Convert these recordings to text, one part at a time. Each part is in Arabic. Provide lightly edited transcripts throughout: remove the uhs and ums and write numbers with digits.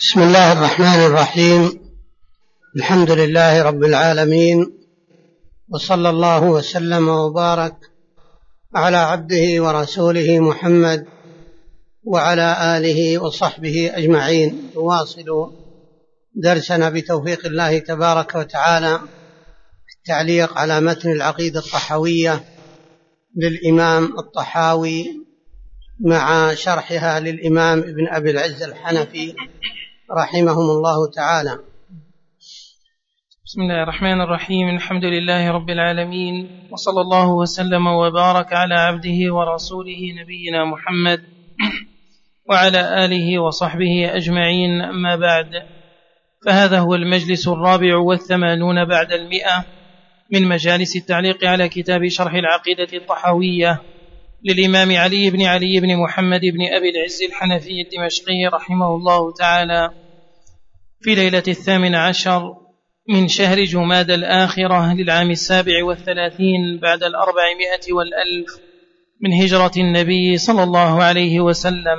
بسم الله الرحمن الرحيم. الحمد لله رب العالمين، وصلى الله وسلم وبارك على عبده ورسوله محمد وعلى آله وصحبه أجمعين. نواصل درسنا بتوفيق الله تبارك وتعالى في التعليق على متن العقيدة الطحاوية للإمام الطحاوي مع شرحها للإمام ابن أبي العز الحنفي رحمهم الله تعالى. بسم الله الرحمن الرحيم. الحمد لله رب العالمين، وصلى الله وسلم وبارك على عبده ورسوله نبينا محمد وعلى آله وصحبه أجمعين. أما بعد، فهذا هو المجلس 84 بعد 100 من مجالس التعليق على كتاب شرح العقيدة الطحاوية للإمام علي بن محمد بن أبي العز الحنفي الدمشقي رحمه الله تعالى، في ليلة 18 من شهر جماد الآخرة للعام 37 بعد 400 والألف من هجرة النبي صلى الله عليه وسلم.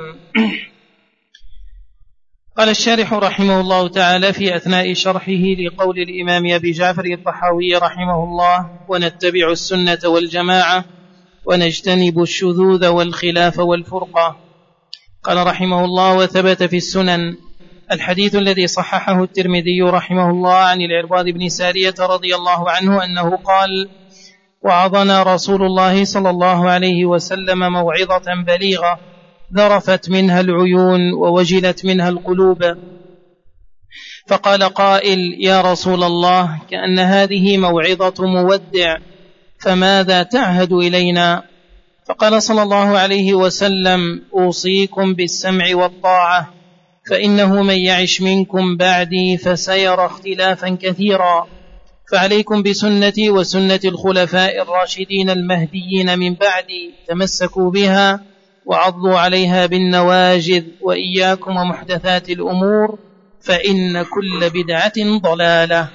قال الشارح رحمه الله تعالى في أثناء شرحه لقول الإمام أبي جعفر الطحاوي رحمه الله: ونتبع السنة والجماعة ونجتنب الشذوذ والخلاف والفرقة. قال رحمه الله: وثبت في السنن الحديث الذي صححه الترمذي رحمه الله عن العرباض بن سارية رضي الله عنه أنه قال: وعظنا رسول الله صلى الله عليه وسلم موعظة بليغة ذرفت منها العيون ووجلت منها القلوب، فقال قائل: يا رسول الله، كأن هذه موعظة مودع، فماذا تعهد إلينا؟ فقال صلى الله عليه وسلم: أوصيكم بالسمع والطاعة، فإنه من يعش منكم بعدي فسيرى اختلافا كثيرا، فعليكم بسنتي وسنة الخلفاء الراشدين المهديين من بعدي، تمسكوا بها وعضوا عليها بالنواجذ، وإياكم ومحدثات الأمور، فإن كل بدعة ضلالة.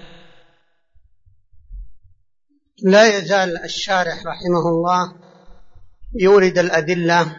لا يزال الشارح رحمه الله يورد الأدلة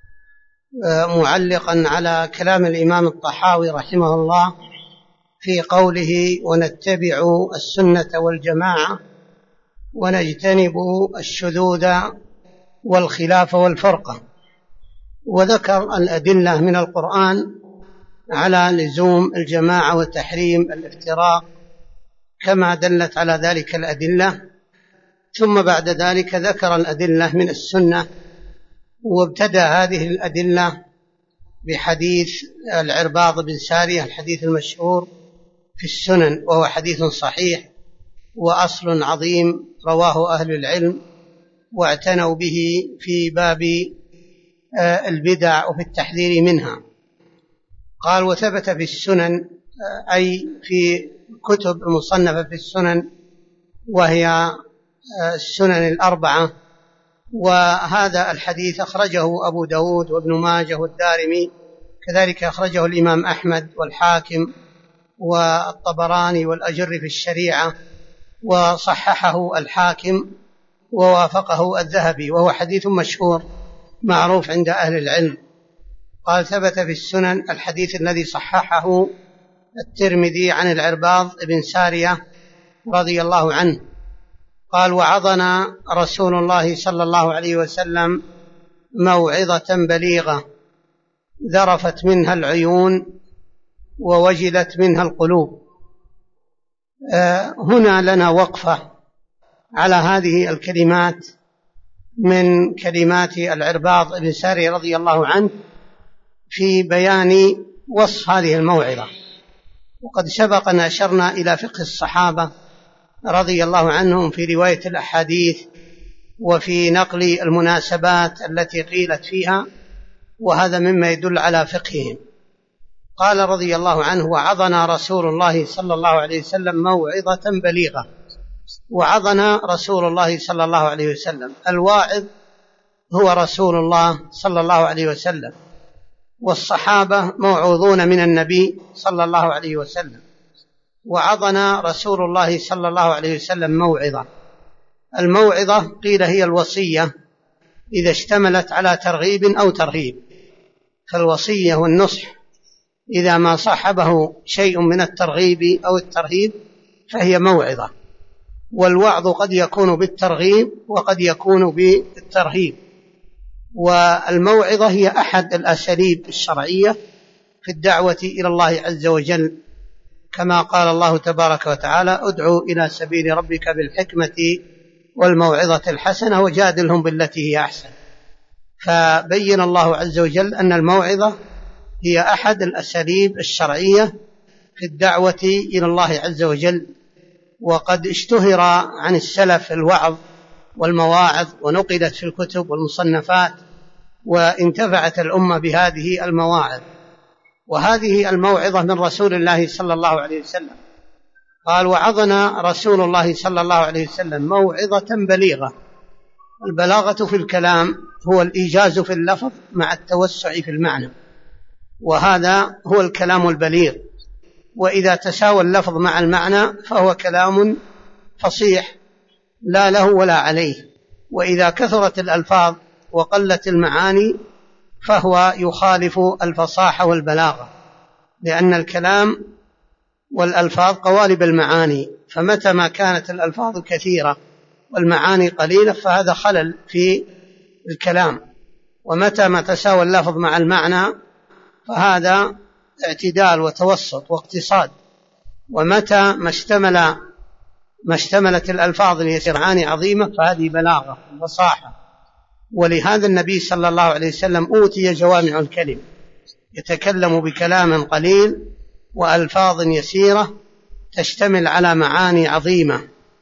معلقا على كلام الإمام الطحاوي رحمه الله في قوله: ونتبع السنة والجماعة ونجتنب الشذوذ والخلاف والفرقة، وذكر الأدلة من القرآن على لزوم الجماعة وتحريم الافتراق كما دلت على ذلك الأدلة، ثم بعد ذلك ذكر الأدلة من السنة، وابتدأ هذه الأدلة بحديث العرباض بن سارية، الحديث المشهور في السنن، وهو حديث صحيح وأصل عظيم رواه أهل العلم واعتنوا به في باب البدع وفي التحذير منها. قال: وثبت في السنن، أي في كتب المصنفة في السنن، وهي السنن الأربعة، وهذا الحديث أخرجه أبو داود وابن ماجه والدارمي، كذلك أخرجه الإمام أحمد والحاكم والطبراني والأجر في الشريعة، وصححه الحاكم ووافقه الذهبي، وهو حديث مشهور معروف عند أهل العلم. قال: ثبت في السنن الحديث الذي صححه الترمذي عن العرباض بن سارية رضي الله عنه قال: وعظنا رسول الله صلى الله عليه وسلم موعظة بليغة ذرفت منها العيون ووجلت منها القلوب. هنا لنا وقفة على هذه الكلمات من كلمات العرباض بن سارية رضي الله عنه في بيان وصف هذه الموعظة. وقد سبق أن أشرنا إلى فقه الصحابة رضي الله عنهم في رواية الأحاديث وفي نقل المناسبات التي قيلت فيها، وهذا مما يدل على فقههم. قال رضي الله عنه: وعظنا رسول الله صلى الله عليه وسلم موعظة بليغة. وعظنا رسول الله صلى الله عليه وسلم، الواعظ هو رسول الله صلى الله عليه وسلم، والصحابة موعوظون من النبي صلى الله عليه وسلم. وعظنا رسول الله صلى الله عليه وسلم موعظة. الموعظة قيل هي الوصية إذا اشتملت على ترغيب أو ترهيب، فالوصية والنصح إذا ما صاحبه شيء من الترغيب أو الترهيب فهي موعظة. والوعظ قد يكون بالترغيب وقد يكون بالترهيب. والموعظة هي أحد الأساليب الشرعية في الدعوة إلى الله عز وجل، كما قال الله تبارك وتعالى: ادعوا إلى سبيل ربك بالحكمة والموعظة الحسنة وجادلهم بالتي هي أحسن. فبين الله عز وجل أن الموعظة هي أحد الأساليب الشرعية في الدعوة إلى الله عز وجل. وقد اشتهر عن السلف الوعظ والمواعظ، ونقلت في الكتب والمصنفات، وانتفعت الأمة بهذه المواعظ. وهذه الموعظة من رسول الله صلى الله عليه وسلم. قال: وعظنا رسول الله صلى الله عليه وسلم موعظة بليغة. البلاغة في الكلام هو الإيجاز في اللفظ مع التوسع في المعنى، وهذا هو الكلام البليغ. وإذا تساوى اللفظ مع المعنى فهو كلام فصيح لا له ولا عليه. وإذا كثرت الألفاظ وقلت المعاني فهو يخالف الفصاحة والبلاغة، لأن الكلام والألفاظ قوالب المعاني، فمتى ما كانت الألفاظ كثيرة والمعاني قليلة فهذا خلل في الكلام، ومتى ما تساوى اللفظ مع المعنى فهذا اعتدال وتوسط واقتصاد. ومتى ما اشتملت الألفاظ لمعاني عظيمة فهذه بلاغة وفصاحة. ولهذا النبي صلى الله عليه وسلم أوتي جوامع الكلم، يتكلم بكلام قليل وألفاظ يسيرة تشتمل على معاني عظيمة.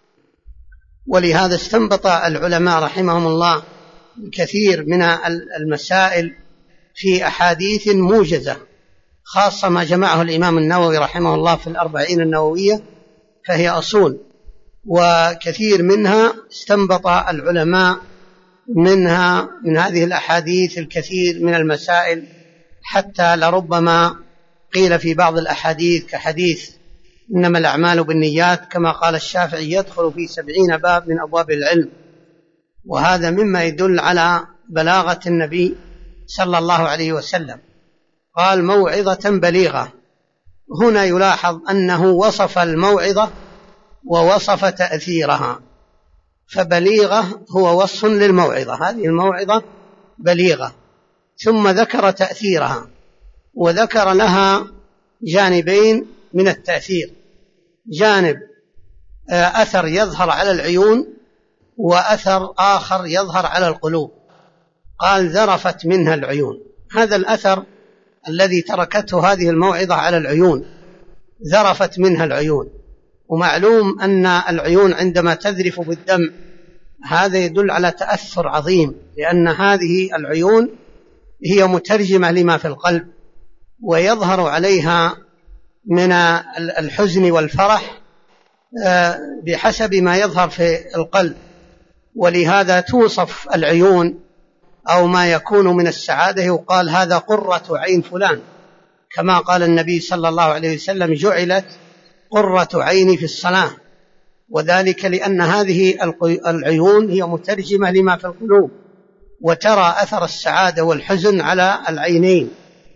ولهذا استنبط العلماء رحمهم الله الكثير من المسائل في أحاديث موجزة، خاصة ما جمعه الإمام النووي رحمه الله في الأربعين النووية، فهي أصول، وكثير منها استنبط العلماء منها من هذه الأحاديث الكثير من المسائل، حتى لربما قيل في بعض الأحاديث كحديث إنما الأعمال بالنيات كما قال الشافعي يدخل في 70 باب من أبواب العلم. وهذا مما يدل على بلاغة النبي صلى الله عليه وسلم. قال: موعظة بليغة. هنا يلاحظ أنه وصف الموعظة ووصف تأثيرها، فبليغة هو وصف للموعظة، هذه الموعظة بليغة، ثم ذكر تأثيرها، وذكر لها جانبين من التأثير: جانب أثر يظهر على العيون، وأثر آخر يظهر على القلوب. قال: ذرفت منها العيون. هذا الأثر الذي تركته هذه الموعظة على العيون، ذرفت منها العيون. ومعلوم أن العيون عندما تذرف بالدمع هذا يدل على تأثر عظيم، لأن هذه العيون هي مترجمة لما في القلب، ويظهر عليها من الحزن والفرح بحسب ما يظهر في القلب. ولهذا توصف العيون أو ما يكون من السعادة يقال: هذا قرة عين فلان، كما قال النبي صلى الله عليه وسلم: جعلت قرة عيني في الصلاة. وذلك لأن هذه العيون هي مترجمة لما في القلوب، وترى أثر السعادة والحزن على العينين.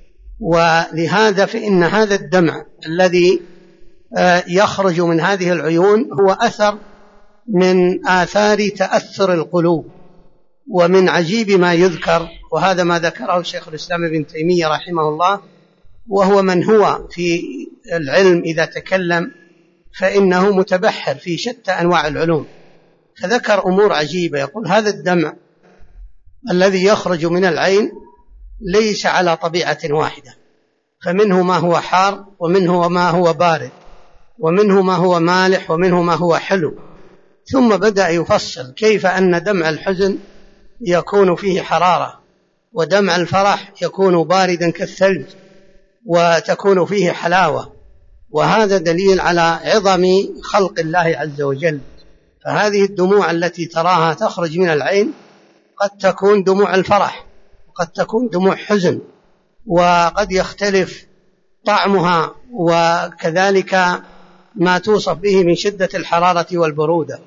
ولهذا فإن هذا الدمع الذي يخرج من هذه العيون هو أثر من آثار تأثر القلوب. ومن عجيب ما يذكر، وهذا ما ذكره شيخ الإسلام ابن تيمية رحمه الله، وهو من هو في العلم إذا تكلم فإنه متبحر في شتى أنواع العلوم، فذكر أمور عجيبة. يقول: هذا الدمع الذي يخرج من العين ليس على طبيعة واحدة، فمنه ما هو حار، ومنه ما هو بارد، ومنه ما هو مالح، ومنه ما هو حلو. ثم بدأ يفصل كيف أن دمع الحزن يكون فيه حرارة، ودمع الفرح يكون باردا كالثلج، وتكون فيه حلاوة. وهذا دليل على عظم خلق الله عز وجل. فهذه الدموع التي تراها تخرج من العين قد تكون دموع الفرح، وقد تكون دموع حزن، وقد يختلف طعمها، وكذلك ما توصف به من شدة الحرارة والبرودة.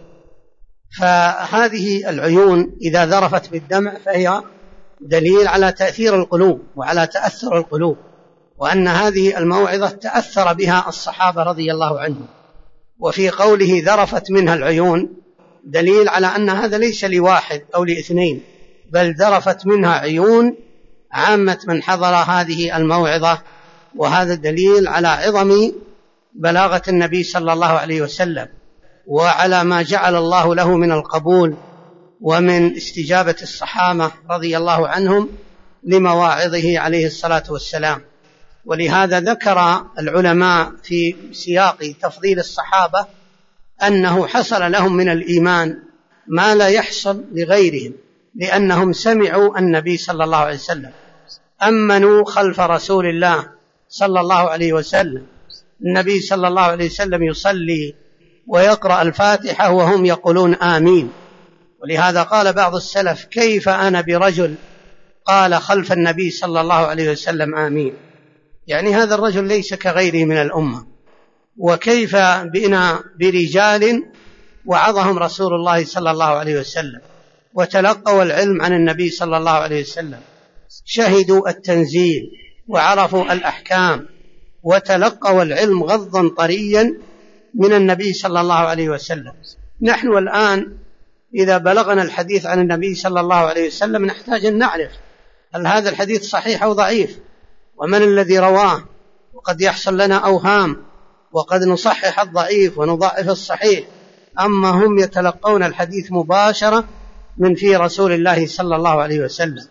فهذه العيون إذا ذرفت بالدمع فهي دليل على تأثير القلوب وعلى تأثر القلوب. وأن هذه الموعظة تأثر بها الصحابة رضي الله عنهم. وفي قوله ذرفت منها العيون دليل على أن هذا ليس لواحد أو لاثنين، بل ذرفت منها عيون عامة من حضر هذه الموعظة. وهذا دليل على عظم بلاغة النبي صلى الله عليه وسلم، وعلى ما جعل الله له من القبول ومن استجابة الصحابة رضي الله عنهم لمواعظه عليه الصلاة والسلام. ولهذا ذكر العلماء في سياق تفضيل الصحابة أنه حصل لهم من الإيمان ما لا يحصل لغيرهم، لأنهم سمعوا النبي صلى الله عليه وسلم، أمنوا خلف رسول الله صلى الله عليه وسلم. النبي صلى الله عليه وسلم يصلي ويقرأ الفاتحة وهم يقولون آمين. ولهذا قال بعض السلف: كيف أنا برجل قال خلف النبي صلى الله عليه وسلم آمين؟ يعني هذا الرجل ليس كغيره من الأمة. وكيف بنا برجال وعظهم رسول الله صلى الله عليه وسلم وتلقوا العلم عن النبي صلى الله عليه وسلم، شهدوا التنزيل وعرفوا الأحكام وتلقوا العلم غضا طريا من النبي صلى الله عليه وسلم. نحن الآن إذا بلغنا الحديث عن النبي صلى الله عليه وسلم نحتاج أن نعرف هل هذا الحديث صحيح أو ضعيف، ومن الذي رواه، وقد يحصل لنا أوهام، وقد نصحح الضعيف ونضعف الصحيح. أما هم يتلقون الحديث مباشرة من في رسول الله صلى الله عليه وسلم،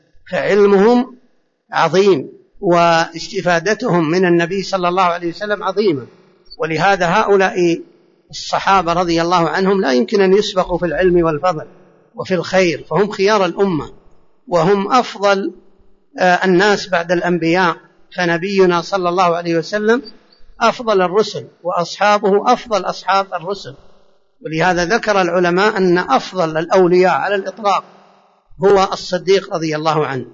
فعلمهم عظيم واستفادتهم من النبي صلى الله عليه وسلم عظيمة. ولهذا هؤلاء الصحابة رضي الله عنهم لا يمكن أن يسبقوا في العلم والفضل وفي الخير، فهم خيار الأمة وهم أفضل الناس بعد الأنبياء. فنبينا صلى الله عليه وسلم أفضل الرسل، وأصحابه أفضل أصحاب الرسل. ولهذا ذكر العلماء أن أفضل الأولياء على الإطلاق هو الصديق رضي الله عنه.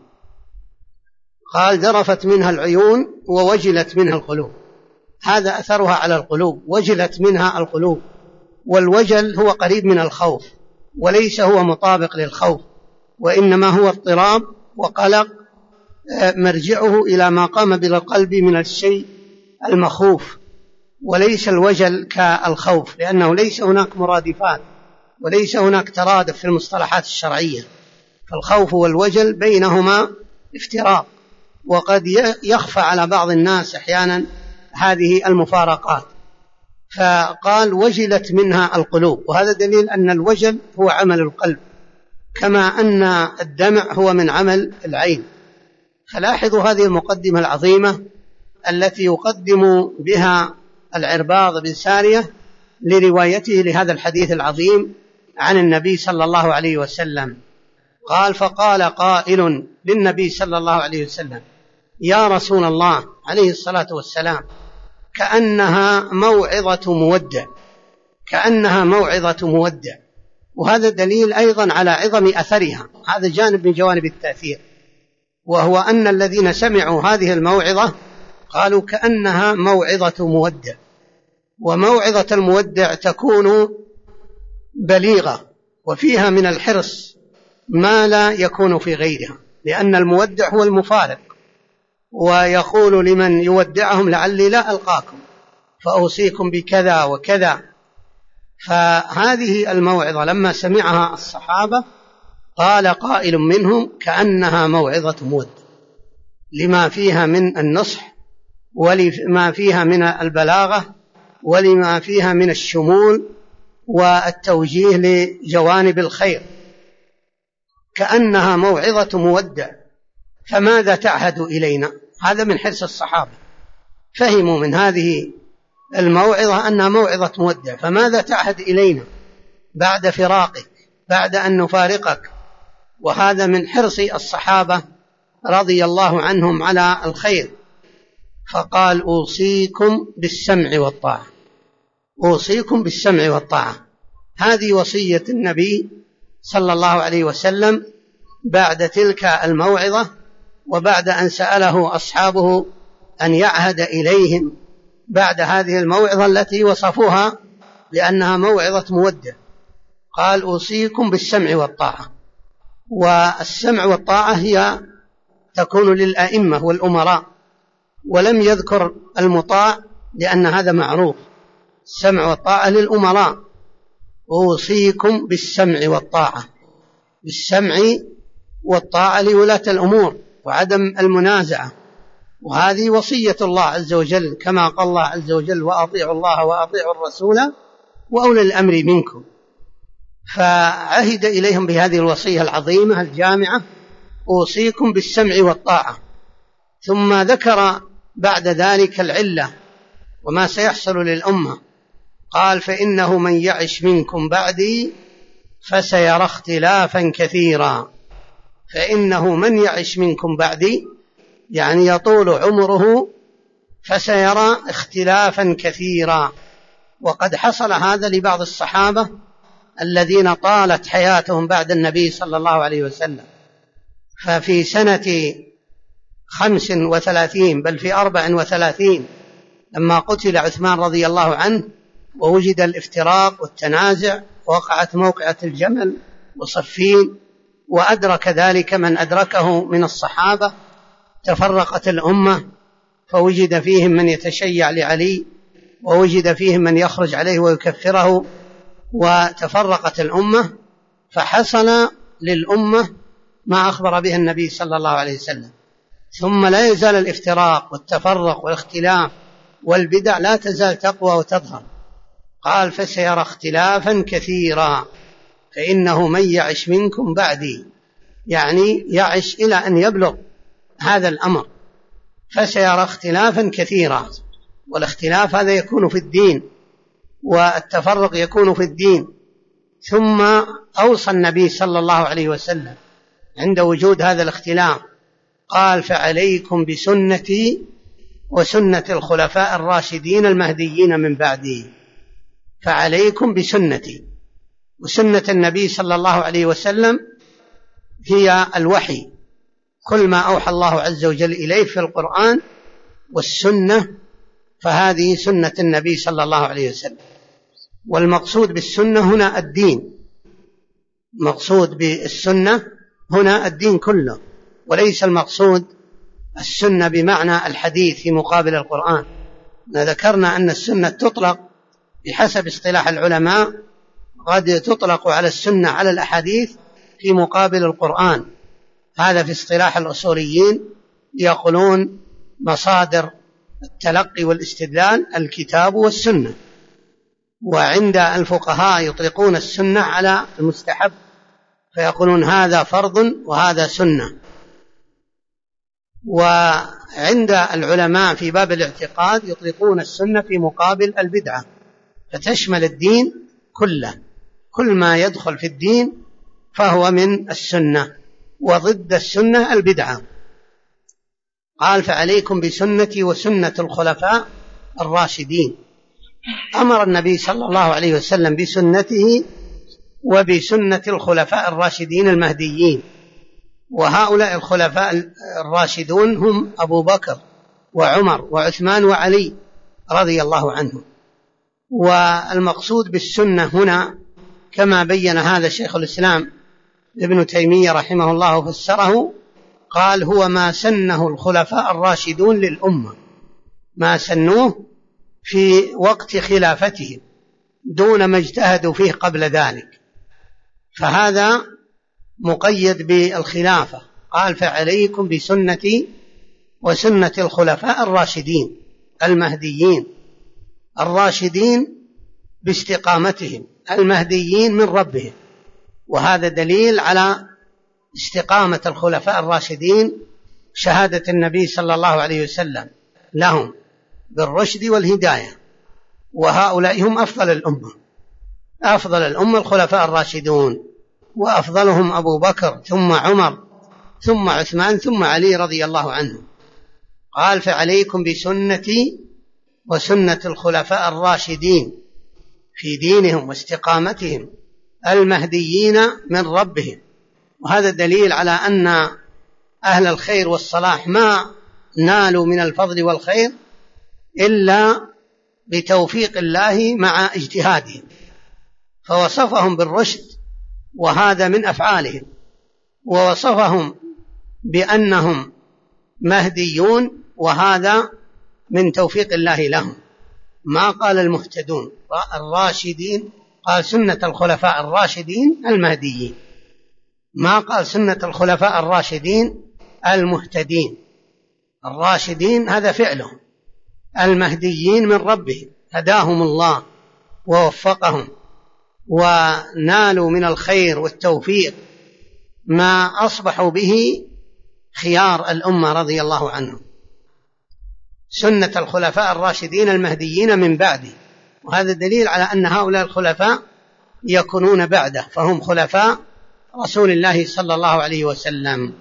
قال: ذرفت منها العيون ووجلت منها القلوب. هذا أثرها على القلوب، وجلت منها القلوب. والوجل هو قريب من الخوف، وليس هو مطابق للخوف، وإنما هو اضطراب وقلق مرجعه إلى ما قام بالقلب من الشيء المخوف، وليس الوجل كالخوف، لأنه ليس هناك مرادفات وليس هناك ترادف في المصطلحات الشرعية. فالخوف والوجل بينهما افتراق، وقد يخفى على بعض الناس أحيانا هذه المفارقات. فقال: وجلت منها القلوب. وهذا دليل أن الوجل هو عمل القلب، كما أن الدمع هو من عمل العين. فلاحظوا هذه المقدمة العظيمة التي يقدم بها العرباض بن سارية لروايته لهذا الحديث العظيم عن النبي صلى الله عليه وسلم. قال: فقال قائل للنبي صلى الله عليه وسلم: يا رسول الله عليه الصلاة والسلام، كأنها موعظة مودع، كأنها موعظة مودع. وهذا دليل أيضا على عظم أثرها. هذا جانب من جوانب التأثير، وهو أن الذين سمعوا هذه الموعظة قالوا كأنها موعظة مودع. وموعظة المودع تكون بليغة وفيها من الحرص ما لا يكون في غيرها، لأن المودع هو المفارق، ويقول لمن يودعهم: لعلي لا ألقاكم فأوصيكم بكذا وكذا. فهذه الموعظة لما سمعها الصحابة قال قائل منهم: كأنها موعظة مودع، لما فيها من النصح، ولما فيها من البلاغة، ولما فيها من الشمول والتوجيه لجوانب الخير. كأنها موعظة مودع، فماذا تعهد إلينا؟ هذا من حرص الصحابة، فهموا من هذه الموعظة أنها موعظة مودع، فماذا تعهد إلينا بعد فراقك، بعد أن نفارقك؟ وهذا من حرص الصحابة رضي الله عنهم على الخير. فقال: أوصيكم بالسمع والطاعة. أوصيكم بالسمع والطاعة، هذه وصية النبي صلى الله عليه وسلم بعد تلك الموعظة، وبعد أن سأله أصحابه أن يعهد إليهم بعد هذه الموعظة التي وصفوها لأنها موعظة مودع. قال: أوصيكم بالسمع والطاعة. والسمع والطاعة هي تكون للأئمة والأمراء، ولم يذكر المطاع لأن هذا معروف، السمع والطاعة للأمراء. أوصيكم بالسمع والطاعة، بالسمع والطاعة لولاة الأمور وعدم المنازعة، وهذه وصية الله عز وجل كما قال الله عز وجل: وأطيعوا الله وأطيعوا الرسول وأولي الأمر منكم. فعهد إليهم بهذه الوصية العظيمة الجامعة: أوصيكم بالسمع والطاعة. ثم ذكر بعد ذلك العلة وما سيحصل للأمة، قال: فإنه من يعش منكم بعدي فسيرى اختلافا كثيرا. فإنه من يعش منكم بعدي يعني يطول عمره، فسيرى اختلافا كثيرا. وقد حصل هذا لبعض الصحابة الذين طالت حياتهم بعد النبي صلى الله عليه وسلم. ففي سنة 35 بل في 34 لما قتل عثمان رضي الله عنه ووجد الافتراق والتنازع، وقعت موقعة الجمل وصفين، وأدرك ذلك من أدركه من الصحابة، تفرقت الأمة، فوجد فيهم من يتشيع لعلي، ووجد فيهم من يخرج عليه ويكفره، وتفرقت الأمة. فحصل للأمة ما أخبر به النبي صلى الله عليه وسلم. ثم لا يزال الافتراق والتفرق والاختلاف والبدع لا تزال تقوى وتظهر. قال: فسيرى اختلافا كثيرا. فإنه من يعش منكم بعدي يعني يعش إلى أن يبلغ هذا الأمر، فسيرى اختلافا كثيرا. والاختلاف هذا يكون في الدين، والتفرق يكون في الدين. ثم أوصى النبي صلى الله عليه وسلم عند وجود هذا الاختلاف، قال: فعليكم بسنتي وسنة الخلفاء الراشدين المهديين من بعدي. فعليكم بسنتي، وسنة النبي صلى الله عليه وسلم هي الوحي، كل ما أوحى الله عز وجل إليه في القرآن، والسنة فهذه سنة النبي صلى الله عليه وسلم. والمقصود بالسنة هنا الدين، مقصود بالسنة هنا الدين كله، وليس المقصود السنة بمعنى الحديث في مقابل القرآن. ذكرنا أن السنة تطلق بحسب اصطلاح العلماء، قد تطلق على السنة على الأحاديث في مقابل القرآن. هذا في اصطلاح الأصوليين، يقولون مصادر التلقي والاستدلال الكتاب والسنة. وعند الفقهاء يطلقون السنة على المستحب، فيقولون هذا فرض وهذا سنة. وعند العلماء في باب الاعتقاد يطلقون السنة في مقابل البدعة، فتشمل الدين كله، كل ما يدخل في الدين فهو من السنة، وضد السنة البدعة. قال: فعليكم بسنتي وسنة الخلفاء الراشدين. أمر النبي صلى الله عليه وسلم بسنته وبسنة الخلفاء الراشدين المهديين. وهؤلاء الخلفاء الراشدون هم أبو بكر وعمر وعثمان وعلي رضي الله عنهم. والمقصود بالسنة هنا كما بين هذا شيخ الإسلام ابن تيمية رحمه الله فسره، قال: هو ما سنه الخلفاء الراشدون للأمة، ما سنوه في وقت خلافتهم دون ما اجتهدوا فيه قبل ذلك، فهذا مقيد بالخلافة. قال: فعليكم بسنتي وسنة الخلفاء الراشدين المهديين، الراشدين باستقامتهم، المهديين من ربهم. وهذا دليل على استقامة الخلفاء الراشدين، شهادة النبي صلى الله عليه وسلم لهم بالرشد والهداية. وهؤلاء هم أفضل الأمة، أفضل الأمة الخلفاء الراشدون، وأفضلهم أبو بكر ثم عمر ثم عثمان ثم علي رضي الله عنهم. قال: فعليكم بسنتي وسنة الخلفاء الراشدين في دينهم واستقامتهم المهديين من ربهم. وهذا دليل على أن أهل الخير والصلاح ما نالوا من الفضل والخير إلا بتوفيق الله مع اجتهادهم، فوصفهم بالرشد وهذا من أفعالهم، ووصفهم بأنهم مهديون وهذا من توفيق الله لهم. ما قال المهتدون الراشدين، قال سنة الخلفاء الراشدين المهديين، ما قال سنة الخلفاء الراشدين المهتدين. الراشدين هذا فعلهم، المهديين من ربهم، هداهم الله ووفقهم ونالوا من الخير والتوفيق ما أصبحوا به خيار الأمة رضي الله عنهم. سنة الخلفاء الراشدين المهديين من بعده، وهذا دليل على أن هؤلاء الخلفاء يكونون بعده، فهم خلفاء رسول الله صلى الله عليه وسلم.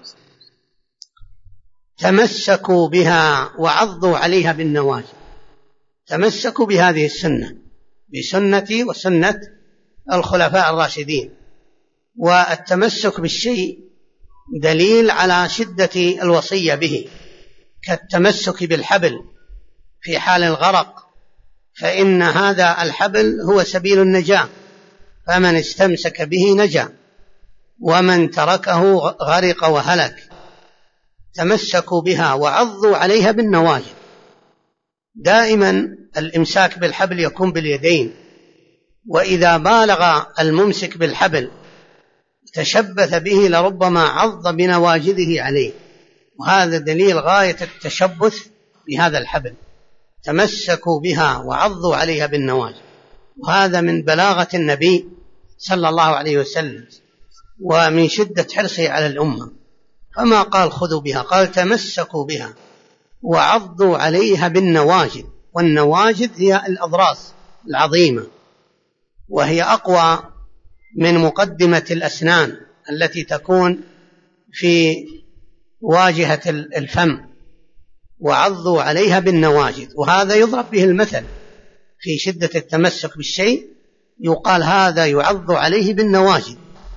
تمسكوا بها وعضوا عليها بالنواجذ. تمسكوا بهذه السنة، بسنتي وسنة الخلفاء الراشدين. والتمسك بالشيء دليل على شدة الوصية به، كالتمسك بالحبل في حال الغرق، فإن هذا الحبل هو سبيل النجاة، فمن استمسك به نجا ومن تركه غرق وهلك. تمسكوا بها وعضوا عليها بالنواجذ. دائما الإمساك بالحبل يكون باليدين، وإذا بالغ الممسك بالحبل تشبث به لربما عض بنواجذه عليه، وهذا دليل غاية التشبث بهذا الحبل. تمسكوا بها وعضوا عليها بالنواجذ، وهذا من بلاغة النبي صلى الله عليه وسلم ومن شدة حرصه على الأمة. فما قال خذوا بها، قال تمسكوا بها وعضوا عليها بالنواجذ. والنواجذ هي الأضراس العظيمة، وهي أقوى من مقدمة الأسنان التي تكون في واجهة الفم. وعضوا عليها بالنواجذ، وهذا يضرب به المثل في شدة التمسك بالشيء، يقال هذا يعض عليه بالنواجذ.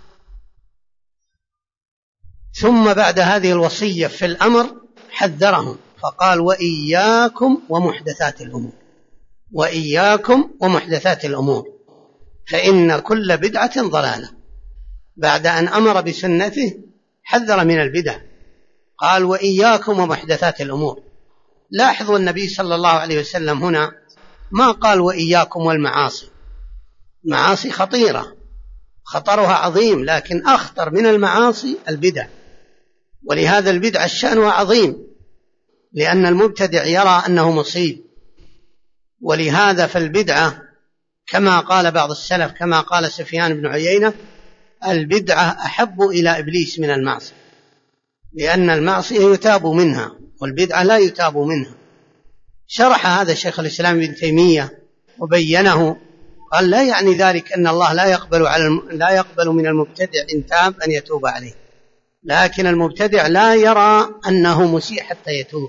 ثم بعد هذه الوصية في الأمر حذرهم فقال وإياكم ومحدثات الأمور، وإياكم ومحدثات الأمور، فإن كل بدعة ضلالة. بعد أن أمر بسنته حذر من البدع، قال وإياكم ومحدثات الأمور. لاحظوا النبي صلى الله عليه وسلم هنا ما قال وإياكم والمعاصي. معاصي خطيرة، خطرها عظيم، لكن أخطر من المعاصي البدع، ولهذا البدع الشأن عظيم، لأن المبتدع يرى أنه مصيب. ولهذا فالبدعة كما قال بعض السلف، كما قال سفيان بن عيينة: البدعة أحب إلى إبليس من المعصية، لأن المعصية يتاب منها والبدعة لا يتاب منها. شرح هذا شيخ الإسلام ابن تيمية وبينه، قال لا يعني ذلك أن الله لا يقبل من المبتدع إن تاب أن يتوب عليه، لكن المبتدع لا يرى أنه مسيء حتى يتوب،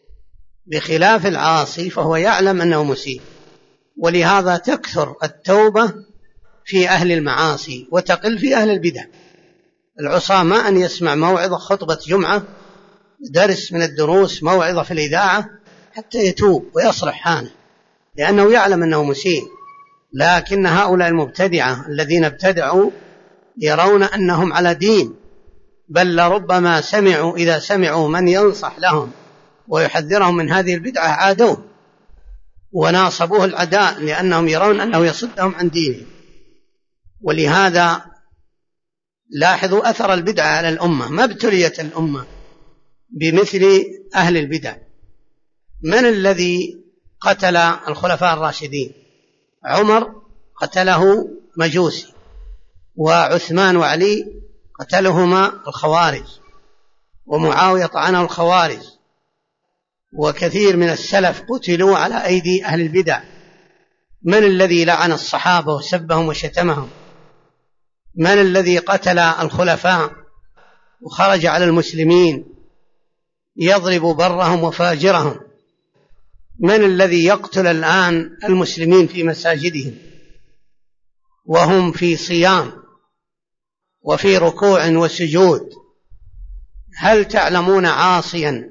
بخلاف العاصي فهو يعلم أنه مسيء. ولهذا تكثر التوبة في أهل المعاصي وتقل في أهل البدع. العصاة ما أن يسمع موعظة، خطبة جمعة، درس من الدروس، موعظة في الإذاعة حتى يتوب ويصلح حاله، لأنه يعلم أنه مسيء. لكن هؤلاء المبتدعة الذين ابتدعوا يرون أنهم على دين، بل لربما سمعوا إذا سمعوا من ينصح لهم ويحذرهم من هذه البدعة عادوه وناصبوه العداء، لأنهم يرون أنه يصدهم عن دينه. ولهذا لاحظوا أثر البدعة على الأمة، ما ابتليت الأمة بمثل أهل البدع. من الذي قتل الخلفاء الراشدين؟ عمر قتله مجوسي، وعثمان وعلي قتلهما الخوارج، ومعاوية طعنه الخوارج، وكثير من السلف قتلوا على أيدي أهل البدع. من الذي لعن الصحابة وسبهم وشتمهم؟ من الذي قتل الخلفاء وخرج على المسلمين يضرب برهم وفاجرهم؟ من الذي يقتل الآن المسلمين في مساجدهم وهم في صيام وفي ركوع وسجود؟ هل تعلمون عاصيا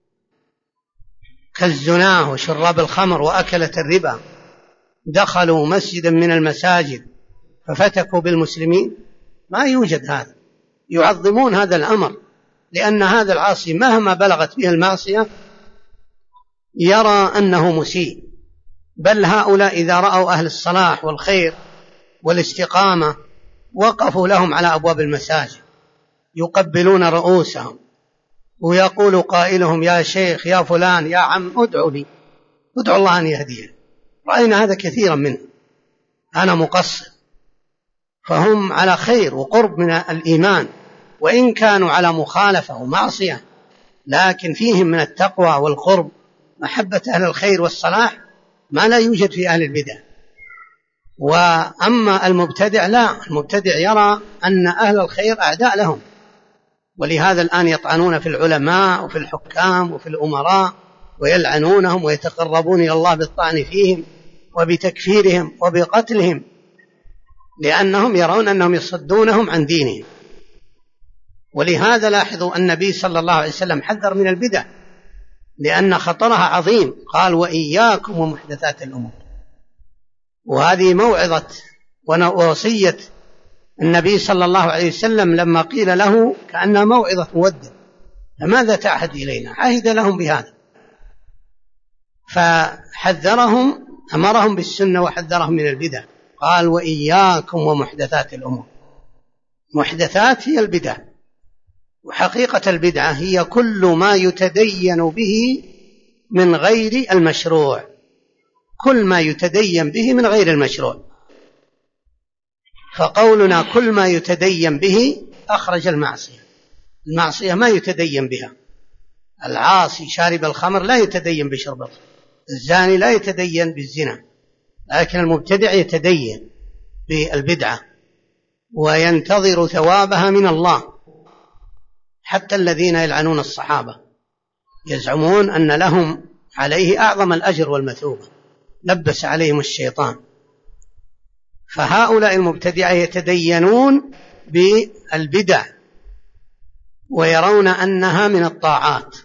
كالزناه وشراب الخمر وأكلة الربا دخلوا مسجدا من المساجد ففتكوا بالمسلمين؟ ما يوجد هذا. يعظمون هذا الأمر، لأن هذا العاصي مهما بلغت به المعصية يرى أنه مسيء، بل هؤلاء إذا رأوا أهل الصلاح والخير والاستقامة وقفوا لهم على أبواب المساجد يقبلون رؤوسهم، ويقول قائلهم: يا شيخ، يا فلان، يا عم، ادعوا لي، ادعوا الله أن يهديه. رأينا هذا كثيرا منه. أنا مقصر، فهم على خير وقرب من الإيمان، وإن كانوا على مخالفة ومعصية، لكن فيهم من التقوى والقرب محبة أهل الخير والصلاح ما لا يوجد في أهل البدع. وأما المبتدع لا، المبتدع يرى أن أهل الخير أعداء لهم، ولهذا الآن يطعنون في العلماء وفي الحكام وفي الأمراء ويلعنونهم ويتقربون إلى الله بالطعن فيهم وبتكفيرهم وبقتلهم، لأنهم يرون أنهم يصدونهم عن دينهم. ولهذا لاحظوا النبي صلى الله عليه وسلم حذر من البدع لأن خطرها عظيم، قال: وإياكم ومحدثات الأمور. وهذه موعظة ووصية النبي صلى الله عليه وسلم لما قيل له كأنها موعظة مودع: فماذا تعهد إلينا؟ عهد لهم بهذا، فحذرهم، أمرهم بالسنة وحذرهم من البدع. قال: وإياكم ومحدثات الأمور. محدثات هي البدع، وحقيقة البدعة هي كل ما يتدين به من غير المشروع، كل ما يتدين به من غير المشروع. فقولنا كل ما يتدين به أخرج المعصية. المعصية ما يتدين بها. العاصي شارب الخمر لا يتدين بشرب الخمر، الزاني لا يتدين بالزنا، لكن المبتدع يتدين بالبدعة وينتظر ثوابها من الله. حتى الذين يلعنون الصحابة يزعمون أن لهم عليه أعظم الأجر والمثوبة، لبس عليهم الشيطان. فهؤلاء المبتدعة يتدينون بالبدع ويرون أنها من الطاعات،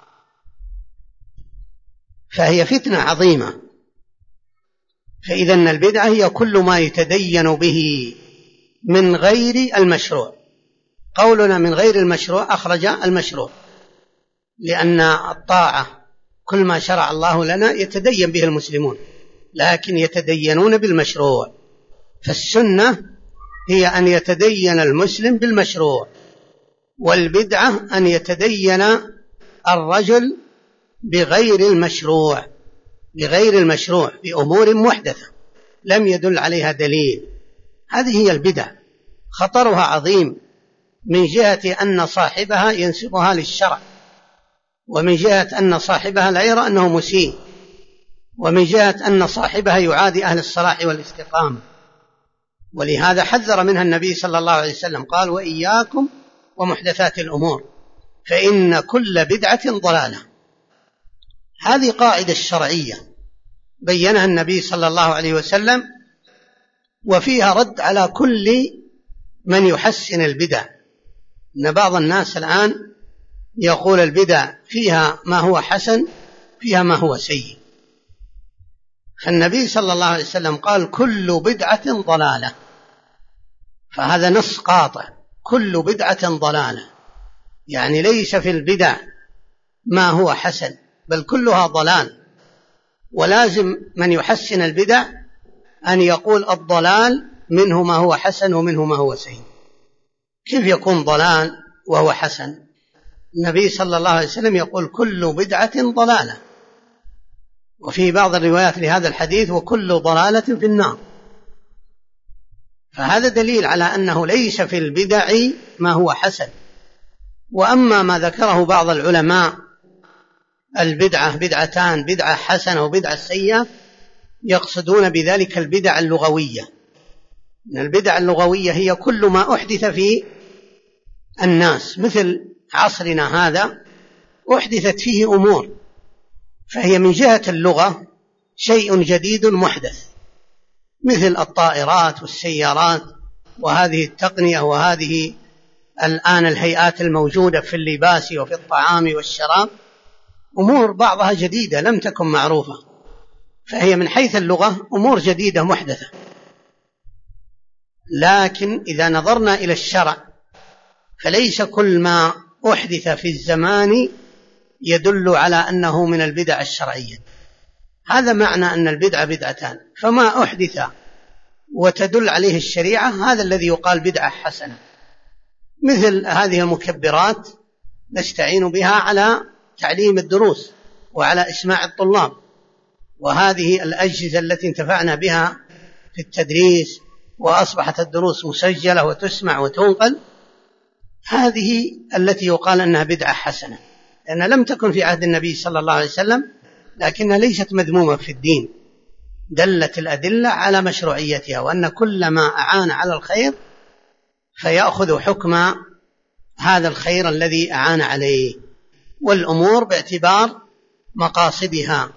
فهي فتنة عظيمة. فإذا البدعة هي كل ما يتدين به من غير المشروع. قولنا من غير المشروع أخرج المشروع، لأن الطاعة كل ما شرع الله لنا يتدين به المسلمون، لكن يتدينون بالمشروع. فالسنة هي أن يتدين المسلم بالمشروع، والبدعة أن يتدين الرجل بغير المشروع، بغير المشروع، بأمور محدثة لم يدل عليها دليل. هذه هي البدع. خطرها عظيم من جهة أن صاحبها ينسبها للشرع، ومن جهة أن صاحبها لا يرى أنه مسيء، ومن جهة أن صاحبها يعادي أهل الصلاح والاستقامة. ولهذا حذر منها النبي صلى الله عليه وسلم، قال: وإياكم ومحدثات الأمور فإن كل بدعة ضلالة. هذه قاعدة شرعية بينها النبي صلى الله عليه وسلم، وفيها رد على كل من يحسن البدع. إن بعض الناس الآن يقول البدع فيها ما هو حسن، فيها ما هو سيء. فالنبي صلى الله عليه وسلم قال: كل بدعة ضلالة. فهذا نص قاطع، كل بدعة ضلالة، يعني ليس في البدع ما هو حسن، بل كلها ضلال. ولازم من يحسن البدع أن يقول الضلال منه ما هو حسن ومنه ما هو سيء. كيف يكون ضلال وهو حسن؟ النبي صلى الله عليه وسلم يقول: كل بدعة ضلالة. وفي بعض الروايات لهذا الحديث: وكل ضلالة في النار. فهذا دليل على أنه ليس في البدع ما هو حسن. وأما ما ذكره بعض العلماء البدعة بدعتان، بدعة حسنة وبدعة سيئة، يقصدون بذلك البدع اللغوية. البدع اللغوية هي كل ما أحدث في الناس، مثل عصرنا هذا أحدثت فيه أمور، فهي من جهة اللغة شيء جديد محدث، مثل الطائرات والسيارات وهذه التقنية وهذه الآن الهيئات الموجودة في اللباس وفي الطعام والشراب، أمور بعضها جديدة لم تكن معروفة، فهي من حيث اللغة أمور جديدة محدثة. لكن إذا نظرنا إلى الشرع فليس كل ما أحدث في الزمان يدل على أنه من البدع الشرعية. هذا معنى أن البدعة بدعتان، فما أحدث وتدل عليه الشريعة هذا الذي يقال بدعة حسنة، مثل هذه المكبرات نستعين بها على تعليم الدروس وعلى إسماع الطلاب، وهذه الأجهزة التي انتفعنا بها في التدريس وأصبحت الدروس مسجلة وتسمع وتنقل، هذه التي يقال أنها بدعة حسنة، لأنها لم تكن في عهد النبي صلى الله عليه وسلم، لكنها ليست مذمومة في الدين، دلت الأدلة على مشروعيتها، وأن كل ما أعان على الخير فيأخذ حكم هذا الخير الذي أعان عليه، والأمور باعتبار مقاصدها.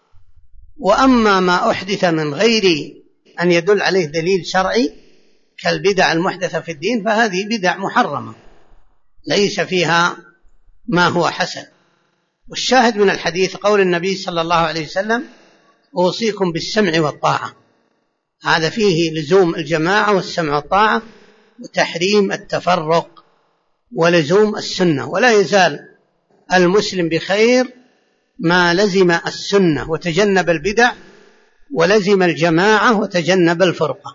وأما ما أحدث من غير أن يدل عليه دليل شرعي كالبدع المحدثة في الدين فهذه بدع محرمة ليس فيها ما هو حسن. والشاهد من الحديث قول النبي صلى الله عليه وسلم: أوصيكم بالسمع والطاعة، هذا فيه لزوم الجماعة والسمع والطاعة وتحريم التفرق ولزوم السنة، ولا يزال المسلم بخير ما لزم السنة وتجنب البدع، ولزم الجماعة وتجنب الفرقة،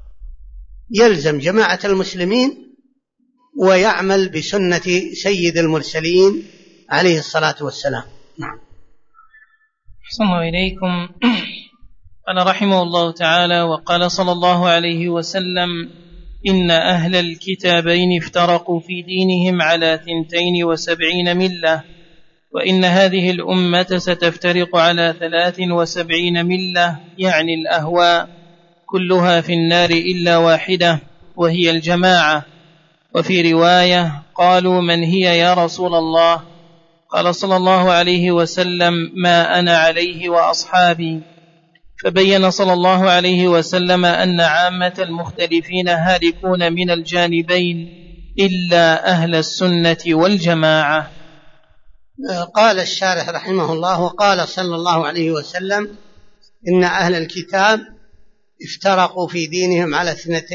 يلزم جماعة المسلمين ويعمل بسنة سيد المرسلين عليه الصلاة والسلام. نعم. أحسن الله إليكم. قال رحمه الله تعالى: وقال صلى الله عليه وسلم: إن أهل الكتابين افترقوا في دينهم على 72 ملة، وإن هذه الأمة ستفترق على 73 ملة، يعني الأهواء، كلها في النار إلا واحدة وهي الجماعة. وفي رواية: قالوا: من هي يا رسول الله؟ قال صلى الله عليه وسلم: ما أنا عليه وأصحابي. فبين صلى الله عليه وسلم أن عامة المختلفين هالكون من الجانبين إلا أهل السنة والجماعة. قال الشارح رحمه الله: وقال صلى الله عليه وسلم: إن أهل الكتاب افترقوا في دينهم على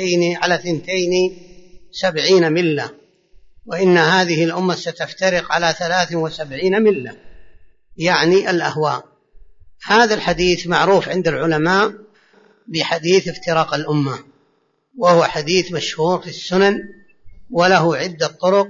72 ملة، وإن هذه الأمة ستفترق على 73 ملة، يعني الأهواء. هذا الحديث معروف عند العلماء بحديث افتراق الأمة، وهو حديث مشهور في السنن وله عدة طرق،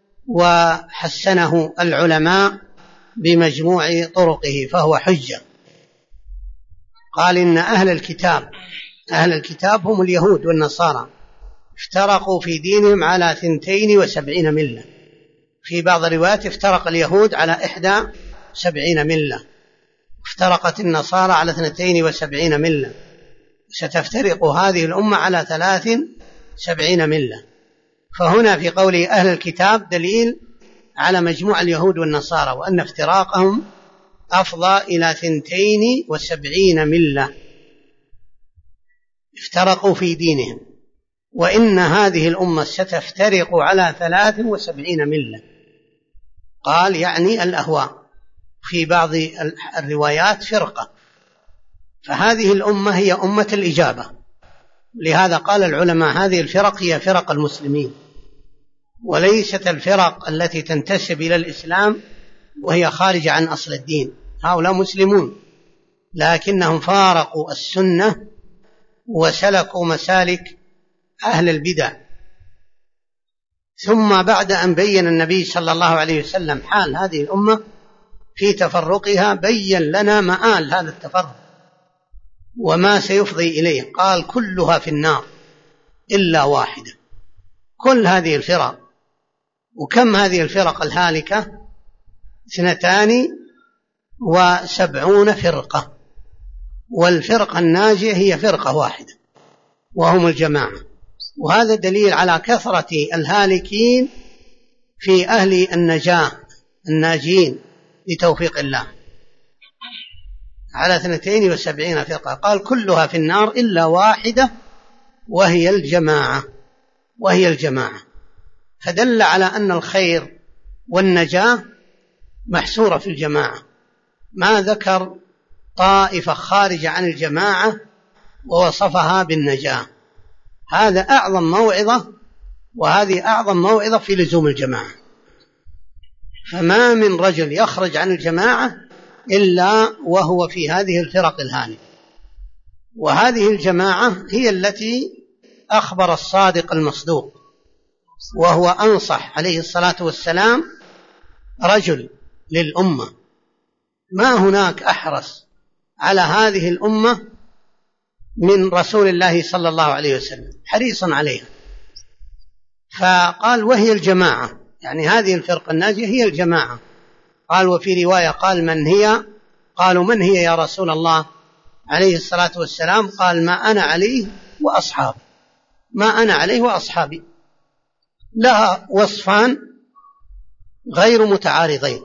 وحسنه العلماء بمجموع طرقه فهو حجة. قال: إن أهل الكتاب هم اليهود والنصارى افترقوا في دينهم على 72 ملة. في بعض الروايات افترق اليهود على 71 ملة، افترقت النصارى على 72 ملة، ستفترق هذه الأمة على 73 ملة. فهنا في قوله أهل الكتاب دليل على مجموع اليهود والنصارى، وأن افتراقهم أفضى إلى 72 ملة افترقوا في دينهم، وإن هذه الأمة ستفترق على 73 ملة. قال يعني الأهواء، في بعض الروايات فرقة، فهذه الأمة هي أمة الإجابة، لهذا قال العلماء هذه الفرق هي فرق المسلمين، وليست الفرق التي تنتسب إلى الإسلام وهي خارجة عن أصل الدين. هؤلاء مسلمون لكنهم فارقوا السنة وسلكوا مسالك أهل البدع. ثم بعد أن بين النبي صلى الله عليه وسلم حال هذه الأمة في تفرقها بين لنا مآل هذا التفرق وما سيفضي إليه. قال: كلها في النار إلا واحدة. كل هذه الفرق، وكم هذه الفرق الهالكة؟ 72 فرقة، والفرقة الناجية هي فرقة واحدة وهم الجماعة. وهذا دليل على كثرة الهالكين في أهل النجاة الناجين بتوفيق الله، على 72 فرقة. قال: كلها في النار إلا واحدة وهي الجماعة. فدل على أن الخير والنجاة محصورة في الجماعة، ما ذكر طائفة خارجة عن الجماعة ووصفها بالنجاة. هذا أعظم موعظة، وهذه أعظم موعظة في لزوم الجماعة. فما من رجل يخرج عن الجماعة إلا وهو في هذه الفرق الهانئة. وهذه الجماعة هي التي أخبر الصادق المصدوق وهو أنصح عليه الصلاة والسلام رجل للأمة، ما هناك أحرص على هذه الأمة من رسول الله صلى الله عليه وسلم، حريص عليها. فقال وهي الجماعة، يعني هذه الفرقة الناجية هي الجماعة. قال وفي رواية قال من هي؟ قالوا من هي يا رسول الله عليه الصلاة والسلام؟ قال ما أنا عليه وأصحابي، ما أنا عليه وأصحابي. لها وصفان غير متعارضين،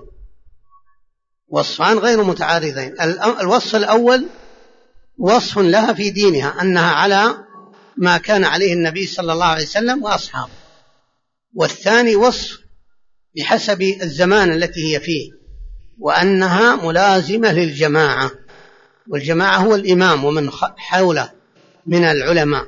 وصفان غير متعارضين. الوصف الأول وصف لها في دينها أنها على ما كان عليه النبي صلى الله عليه وسلم وأصحابه، والثاني وصف بحسب الزمان التي هي فيه وأنها ملازمة للجماعة، والجماعة هو الإمام ومن حوله من العلماء.